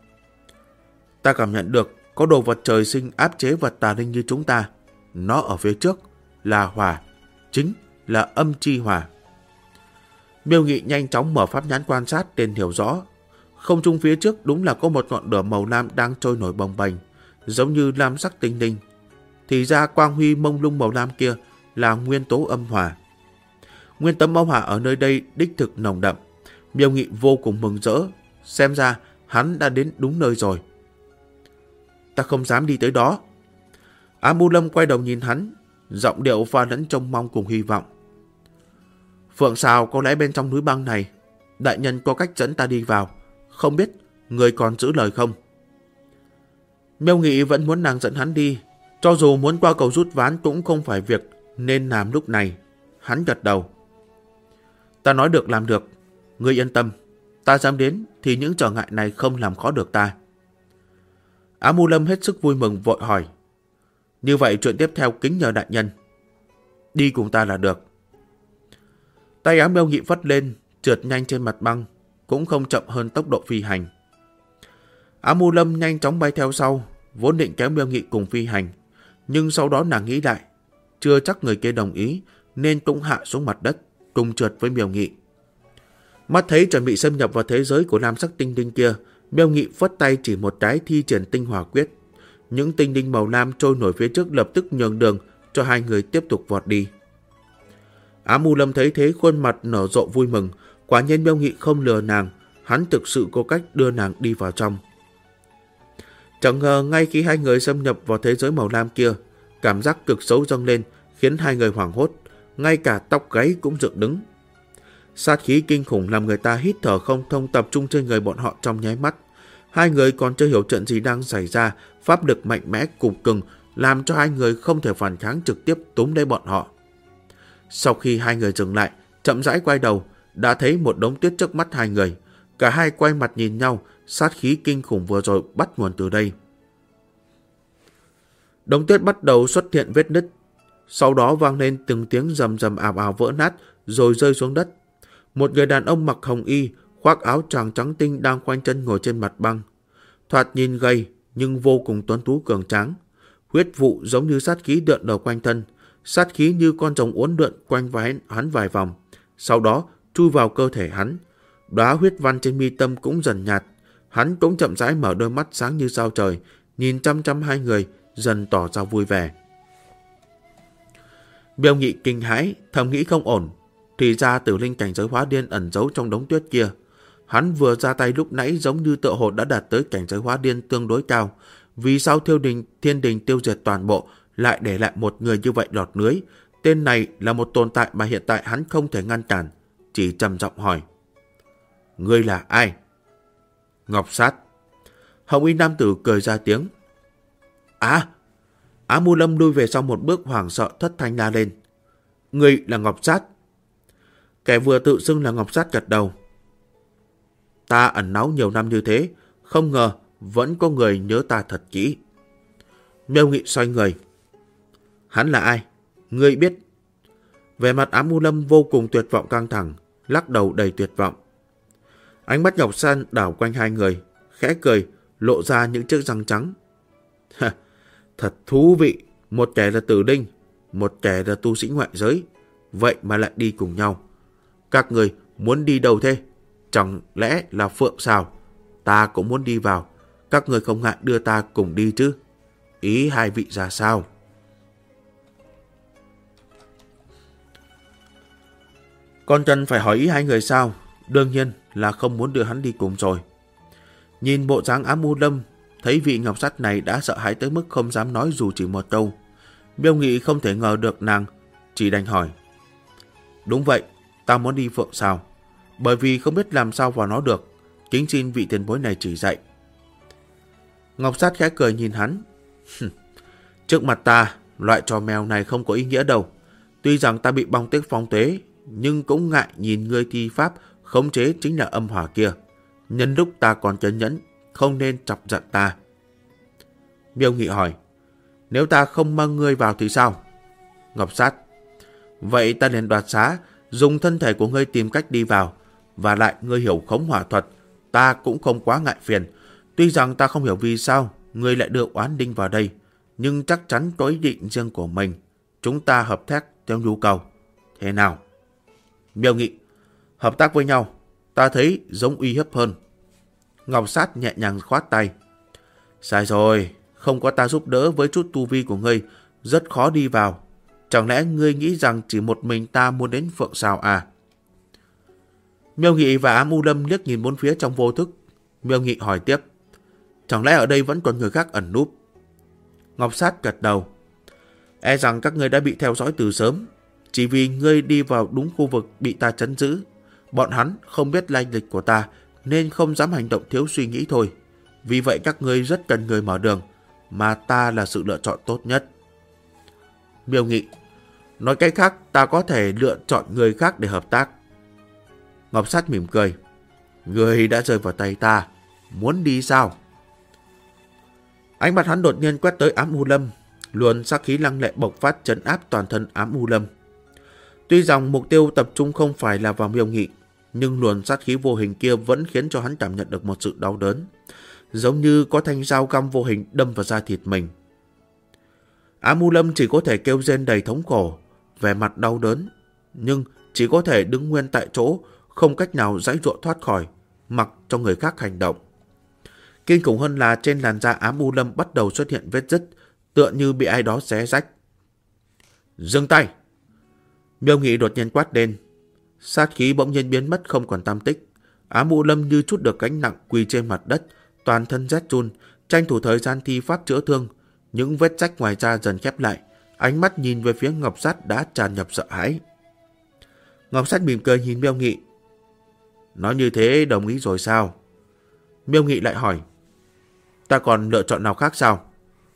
Ta cảm nhận được có đồ vật trời sinh áp chế vật tà linh như chúng ta. Nó ở phía trước là hỏa, chính là âm chi hỏa. Miêu Nghị nhanh chóng mở pháp nhãn quan sát để hiểu rõ. Không trung phía trước đúng là có một ngọn lửa màu lam đang trôi nổi bồng bềnh, giống như lam sắc tinh linh. Thì ra quang huy mông lung màu lam kia là nguyên tố âm hỏa. Nguyên tấm âm hỏa ở nơi đây đích thực nồng đậm. Miêu Nghị vô cùng mừng rỡ, xem ra hắn đã đến đúng nơi rồi. Ta không dám đi tới đó. Ám U Lâm quay đầu nhìn hắn, giọng điệu pha lẫn trông mong cùng hy vọng. Phượng Sào có lẽ bên trong núi băng này, đại nhân có cách dẫn ta đi vào, không biết người còn giữ lời không? Miêu Nghị vẫn muốn nàng dẫn hắn đi, cho dù muốn qua cầu rút ván cũng không phải việc nên làm lúc này. Hắn gật đầu. Ta nói được làm được, ngươi yên tâm, ta dám đến thì những trở ngại này không làm khó được ta. Ám U Lâm hết sức vui mừng vội hỏi. Như vậy chuyện tiếp theo kính nhờ đại nhân. Đi cùng ta là được. Tay áo Miêu Nghị phất lên, trượt nhanh trên mặt băng, cũng không chậm hơn tốc độ phi hành. Ám U Lâm nhanh chóng bay theo sau, vốn định kéo Miêu Nghị cùng phi hành, nhưng sau đó nàng nghĩ lại, chưa chắc người kia đồng ý, nên cũng hạ xuống mặt đất, cùng trượt với Miêu Nghị. Mắt thấy chuẩn bị xâm nhập vào thế giới của lam sắc tinh linh kia, Miêu Nghị phất tay chỉ một cái thi triển tinh hỏa quyết. Những tinh linh màu lam trôi nổi phía trước lập tức nhường đường cho hai người tiếp tục vọt đi. Ám U Lâm thấy thế khuôn mặt nở rộ vui mừng, quả nhiên Miêu Nghị không lừa nàng, hắn thực sự có cách đưa nàng đi vào trong. Chẳng ngờ ngay khi hai người xâm nhập vào thế giới màu lam kia, cảm giác cực xấu dâng lên khiến hai người hoảng hốt, ngay cả tóc gáy cũng dựng đứng. Sát khí kinh khủng làm người ta hít thở không thông tập trung trên người bọn họ trong nháy mắt. Hai người còn chưa hiểu chuyện gì đang xảy ra, pháp lực mạnh mẽ cục cừng làm cho hai người không thể phản kháng, trực tiếp túm lấy bọn họ. Sau khi hai người dừng lại, chậm rãi quay đầu, đã thấy một đống tuyết trước mắt hai người. Cả hai quay mặt nhìn nhau, sát khí kinh khủng vừa rồi bắt nguồn từ đây. Đống tuyết bắt đầu xuất hiện vết nứt. Sau đó vang lên từng tiếng rầm rầm ào ào vỡ nát rồi rơi xuống đất. Một người đàn ông mặc hồng y, khoác áo choàng trắng tinh đang khoanh chân ngồi trên mặt băng. Thoạt nhìn gầy nhưng vô cùng tuấn tú cường tráng. Huyết vụ giống như sát khí đượn đầu quanh thân. Sát khí như con rồng uốn lượn quanh vai hắn vài vòng. Sau đó chui vào cơ thể hắn. Đóa huyết văn trên mi tâm cũng dần nhạt. Hắn cũng chậm rãi mở đôi mắt sáng như sao trời, nhìn chăm chăm hai người, dần tỏ ra vui vẻ. Miêu Nghị kinh hãi, thầm nghĩ không ổn. Thì ra Tử Linh cảnh giới hóa điên ẩn giấu trong đống tuyết kia. Hắn vừa ra tay lúc nãy giống như tựa hồ đã đạt tới cảnh giới hóa điên tương đối cao. Vì sao Thiên Đình tiêu diệt toàn bộ, lại để lại một người như vậy lọt lưới? Tên này là một tồn tại mà hiện tại hắn không thể ngăn cản. Chỉ trầm giọng hỏi: Ngươi là ai? Ngọc Sát. Hồng y nam tử cười ra tiếng. Á Mu Lâm lui về sau một bước, hoảng sợ thất thanh la lên: Ngươi là Ngọc Sát? Kẻ vừa tự xưng là Ngọc Sát gật đầu. Ta ẩn náu nhiều năm như thế, không ngờ vẫn có người nhớ ta thật kỹ. Miêu Nghị xoay người. Hắn là ai? Ngươi biết? Vẻ mặt Á Mu Lâm vô cùng tuyệt vọng căng thẳng, lắc đầu đầy tuyệt vọng. Ánh mắt Ngọc San đảo quanh hai người, khẽ cười, lộ ra những chiếc răng trắng. Thật thú vị, một kẻ là tử linh, một kẻ là tu sĩ ngoại giới, vậy mà lại đi cùng nhau. Các người muốn đi đâu thế? Chẳng lẽ là Phượng sao? Ta cũng muốn đi vào, các người không ngại đưa ta cùng đi chứ? Ý hai vị ra sao? Còn cần phải hỏi ý hai người sao? Đương nhiên là không muốn đưa hắn đi cùng rồi. Nhìn bộ dáng Á Mu Lâm, thấy vị Ngọc Sát này đã sợ hãi tới mức không dám nói dù chỉ một câu. Miêu Nghị không thể ngờ được nàng, chỉ đành hỏi. Đúng vậy, ta muốn đi Phượng sao? Bởi vì không biết làm sao vào nó được, kính xin vị tiền bối này chỉ dạy. Ngọc Sát khẽ cười nhìn hắn. Trước mặt ta, loại trò mèo này không có ý nghĩa đâu. Tuy rằng ta bị bong tích phong tuế, nhưng cũng ngại nhìn ngươi thi pháp khống chế chính là âm hỏa kia. Nhân lúc ta còn trấn nhẫn, không nên chọc giận ta. Miêu Nghị hỏi. Nếu ta không mang ngươi vào thì sao? Ngọc Sát. Vậy ta liền đoạt xá, dùng thân thể của ngươi tìm cách đi vào. Và lại ngươi hiểu khống hỏa thuật, ta cũng không quá ngại phiền. Tuy rằng ta không hiểu vì sao ngươi lại đưa Oán Đinh vào đây, nhưng chắc chắn có ý định riêng của mình. Chúng ta hợp tác theo nhu cầu. Thế nào? Miêu Nghị. Hợp tác với nhau, ta thấy giống uy hiếp hơn. Ngọc Sát nhẹ nhàng khoát tay. Sai rồi, không có ta giúp đỡ với chút tu vi của ngươi, rất khó đi vào. Chẳng lẽ ngươi nghĩ rằng chỉ một mình ta muốn đến Phượng sao à? Miêu Nghị và Á Mu Lâm liếc nhìn bốn phía trong vô thức. Miêu Nghị hỏi tiếp. Chẳng lẽ ở đây vẫn còn người khác ẩn núp? Ngọc Sát gật đầu. E rằng các ngươi đã bị theo dõi từ sớm. Chỉ vì ngươi đi vào đúng khu vực bị ta trấn giữ. Bọn hắn không biết lai lịch của ta nên không dám hành động thiếu suy nghĩ thôi. Vì vậy các ngươi rất cần người mở đường, mà ta là sự lựa chọn tốt nhất. Miêu Nghị. Nói cách khác, ta có thể lựa chọn người khác để hợp tác. Ngọc Sát mỉm cười. Người đã rơi vào tay ta, muốn đi sao? Ánh mắt hắn đột nhiên quét tới Ám U Lâm, luồn sát khí lăng lệ bộc phát trấn áp toàn thân Ám U Lâm. Tuy rằng mục tiêu tập trung không phải là vào Miêu Nghị, nhưng luồn sát khí vô hình kia vẫn khiến cho hắn cảm nhận được một sự đau đớn, giống như có thanh dao găm vô hình đâm vào da thịt mình. Ám U Lâm chỉ có thể kêu rên đầy thống khổ, vẻ mặt đau đớn, nhưng chỉ có thể đứng nguyên tại chỗ, không cách nào giãy giụa thoát khỏi, mặc cho người khác hành động. Kinh khủng hơn là trên làn da Ám U Lâm bắt đầu xuất hiện vết rứt, tựa như bị ai đó xé rách. Dừng tay! Miêu Nghị đột nhiên quát lên. Sát khí bỗng nhiên biến mất không còn tăm tích. Ám U Lâm như chút được gánh nặng quỳ trên mặt đất, toàn thân rét run, tranh thủ thời gian thi pháp chữa thương. Những vết rách ngoài da dần khép lại, ánh mắt nhìn về phía Ngọc Sát đã tràn ngập sợ hãi. Ngọc Sát mỉm cười nhìn Miêu Nghị. Nói như thế đồng ý rồi sao? Miêu Nghị lại hỏi. Ta còn lựa chọn nào khác sao?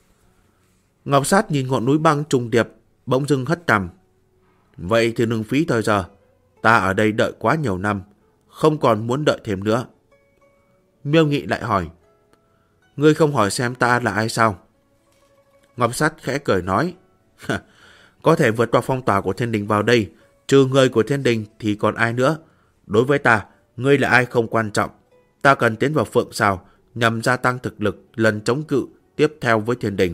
Ngọc Sát nhìn ngọn núi băng trùng điệp, bỗng dưng hất cằm. Vậy thì đừng phí thời giờ. Ta ở đây đợi quá nhiều năm, không còn muốn đợi thêm nữa. Miêu Nghị lại hỏi. Ngươi không hỏi xem ta là ai sao? Ngọc Sát khẽ cười nói, có thể vượt qua phong tỏa của thiên đình vào đây, trừ người của thiên đình thì còn ai nữa. Đối với ta, ngươi là ai không quan trọng. Ta cần tiến vào Phượng Sào nhằm gia tăng thực lực lần chống cự tiếp theo với thiên đình.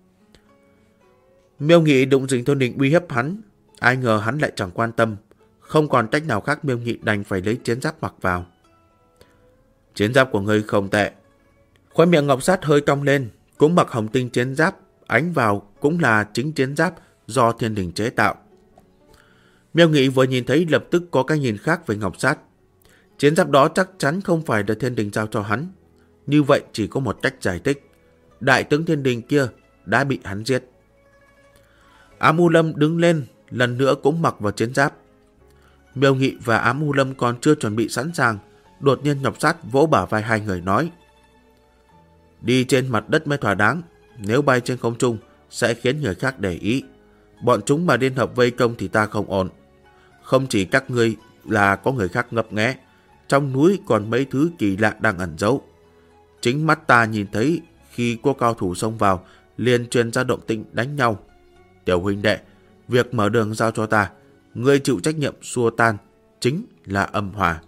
Miêu Nghị đụng dình Tôn Đình uy hiếp hắn, ai ngờ hắn lại chẳng quan tâm. Không còn cách nào khác, Miêu Nghị đành phải lấy chiến giáp mặc vào. Chiến giáp của ngươi không tệ. Khóe miệng Ngọc Sát hơi cong lên, cũng mặc hồng tinh chiến giáp, ánh vào cũng là chính chiến giáp do thiên đình chế tạo. Miêu Nghị vừa nhìn thấy lập tức có cái nhìn khác về Ngọc Sát. Chiến giáp đó chắc chắn không phải là thiên đình giao cho hắn. Như vậy chỉ có một cách giải thích. Đại tướng thiên đình kia đã bị hắn giết. Ám U Lâm đứng lên, lần nữa cũng mặc vào chiến giáp. Miêu Nghị và Ám U Lâm còn chưa chuẩn bị sẵn sàng, đột nhiên Ngọc Sát vỗ bả vai hai người nói, đi trên mặt đất mới thỏa đáng, nếu bay trên không trung sẽ khiến người khác để ý. Bọn chúng mà liên hợp vây công thì ta không ổn. Không chỉ các ngươi là có người khác ngấp nghé, trong núi còn mấy thứ kỳ lạ đang ẩn giấu. Chính mắt ta nhìn thấy khi có cao thủ xông vào, liền truyền ra động tĩnh đánh nhau. Tiểu huynh đệ, việc mở đường giao cho ta, ngươi chịu trách nhiệm xua tan, chính là âm hòa.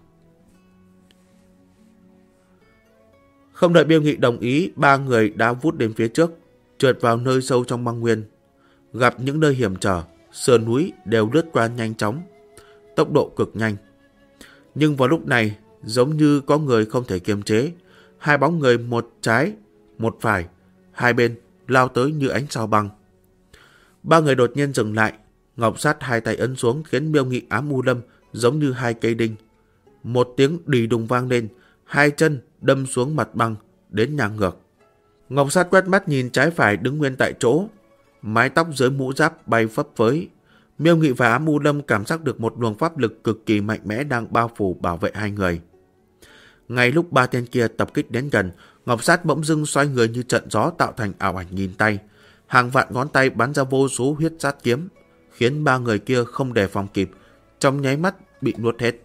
Không đợi Miêu Nghị đồng ý, ba người đã vút đến phía trước, trượt vào nơi sâu trong băng nguyên. Gặp những nơi hiểm trở, sườn núi đều lướt qua nhanh chóng, tốc độ cực nhanh. Nhưng vào lúc này, giống như có người không thể kiềm chế, hai bóng người một trái, một phải, hai bên lao tới như ánh sao băng. Ba người đột nhiên dừng lại, Ngọc Sát hai tay ấn xuống khiến Miêu Nghị Ám U Lâm giống như hai cây đinh. Một tiếng đì đùng vang lên, hai chân đâm xuống mặt băng, đến ngang ngược. Ngọc Sát quét mắt nhìn trái phải đứng nguyên tại chỗ, mái tóc dưới mũ giáp bay phấp phới. Miêu Nghị và Ám U Lâm cảm giác được một luồng pháp lực cực kỳ mạnh mẽ đang bao phủ bảo vệ hai người. Ngay lúc ba tên kia tập kích đến gần, Ngọc Sát bỗng dưng xoay người như trận gió tạo thành ảo ảnh nghìn tay. Hàng vạn ngón tay bắn ra vô số huyết sát kiếm, khiến ba người kia không đề phòng kịp, trong nháy mắt bị nuốt hết.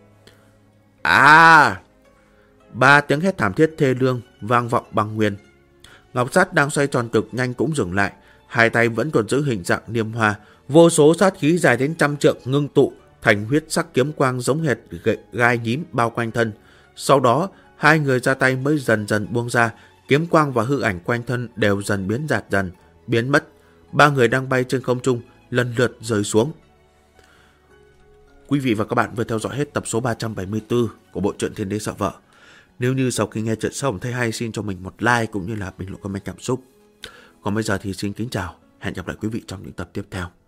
Ba tiếng hét thảm thiết thê lương vang vọng băng nguyên. Ngọc Sát đang xoay tròn cực nhanh cũng dừng lại, hai tay vẫn còn giữ hình dạng niêm hoa, vô số sát khí dài đến 100 trượng ngưng tụ thành huyết sắc kiếm quang giống hệt gai nhím bao quanh thân. Sau đó, hai người ra tay mới dần dần buông ra, kiếm quang và hư ảnh quanh thân đều dần biến dạt dần, biến mất. Ba người đang bay trên không trung lần lượt rơi xuống. Quý vị và các bạn vừa theo dõi hết tập số 374 của bộ truyện Thiên Đế Sợ Vợ. Nếu như sau khi nghe chuyện xong thấy hay, xin cho mình một like cũng như là bình luận comment cảm xúc. Còn bây giờ thì xin kính chào, hẹn gặp lại quý vị trong những tập tiếp theo.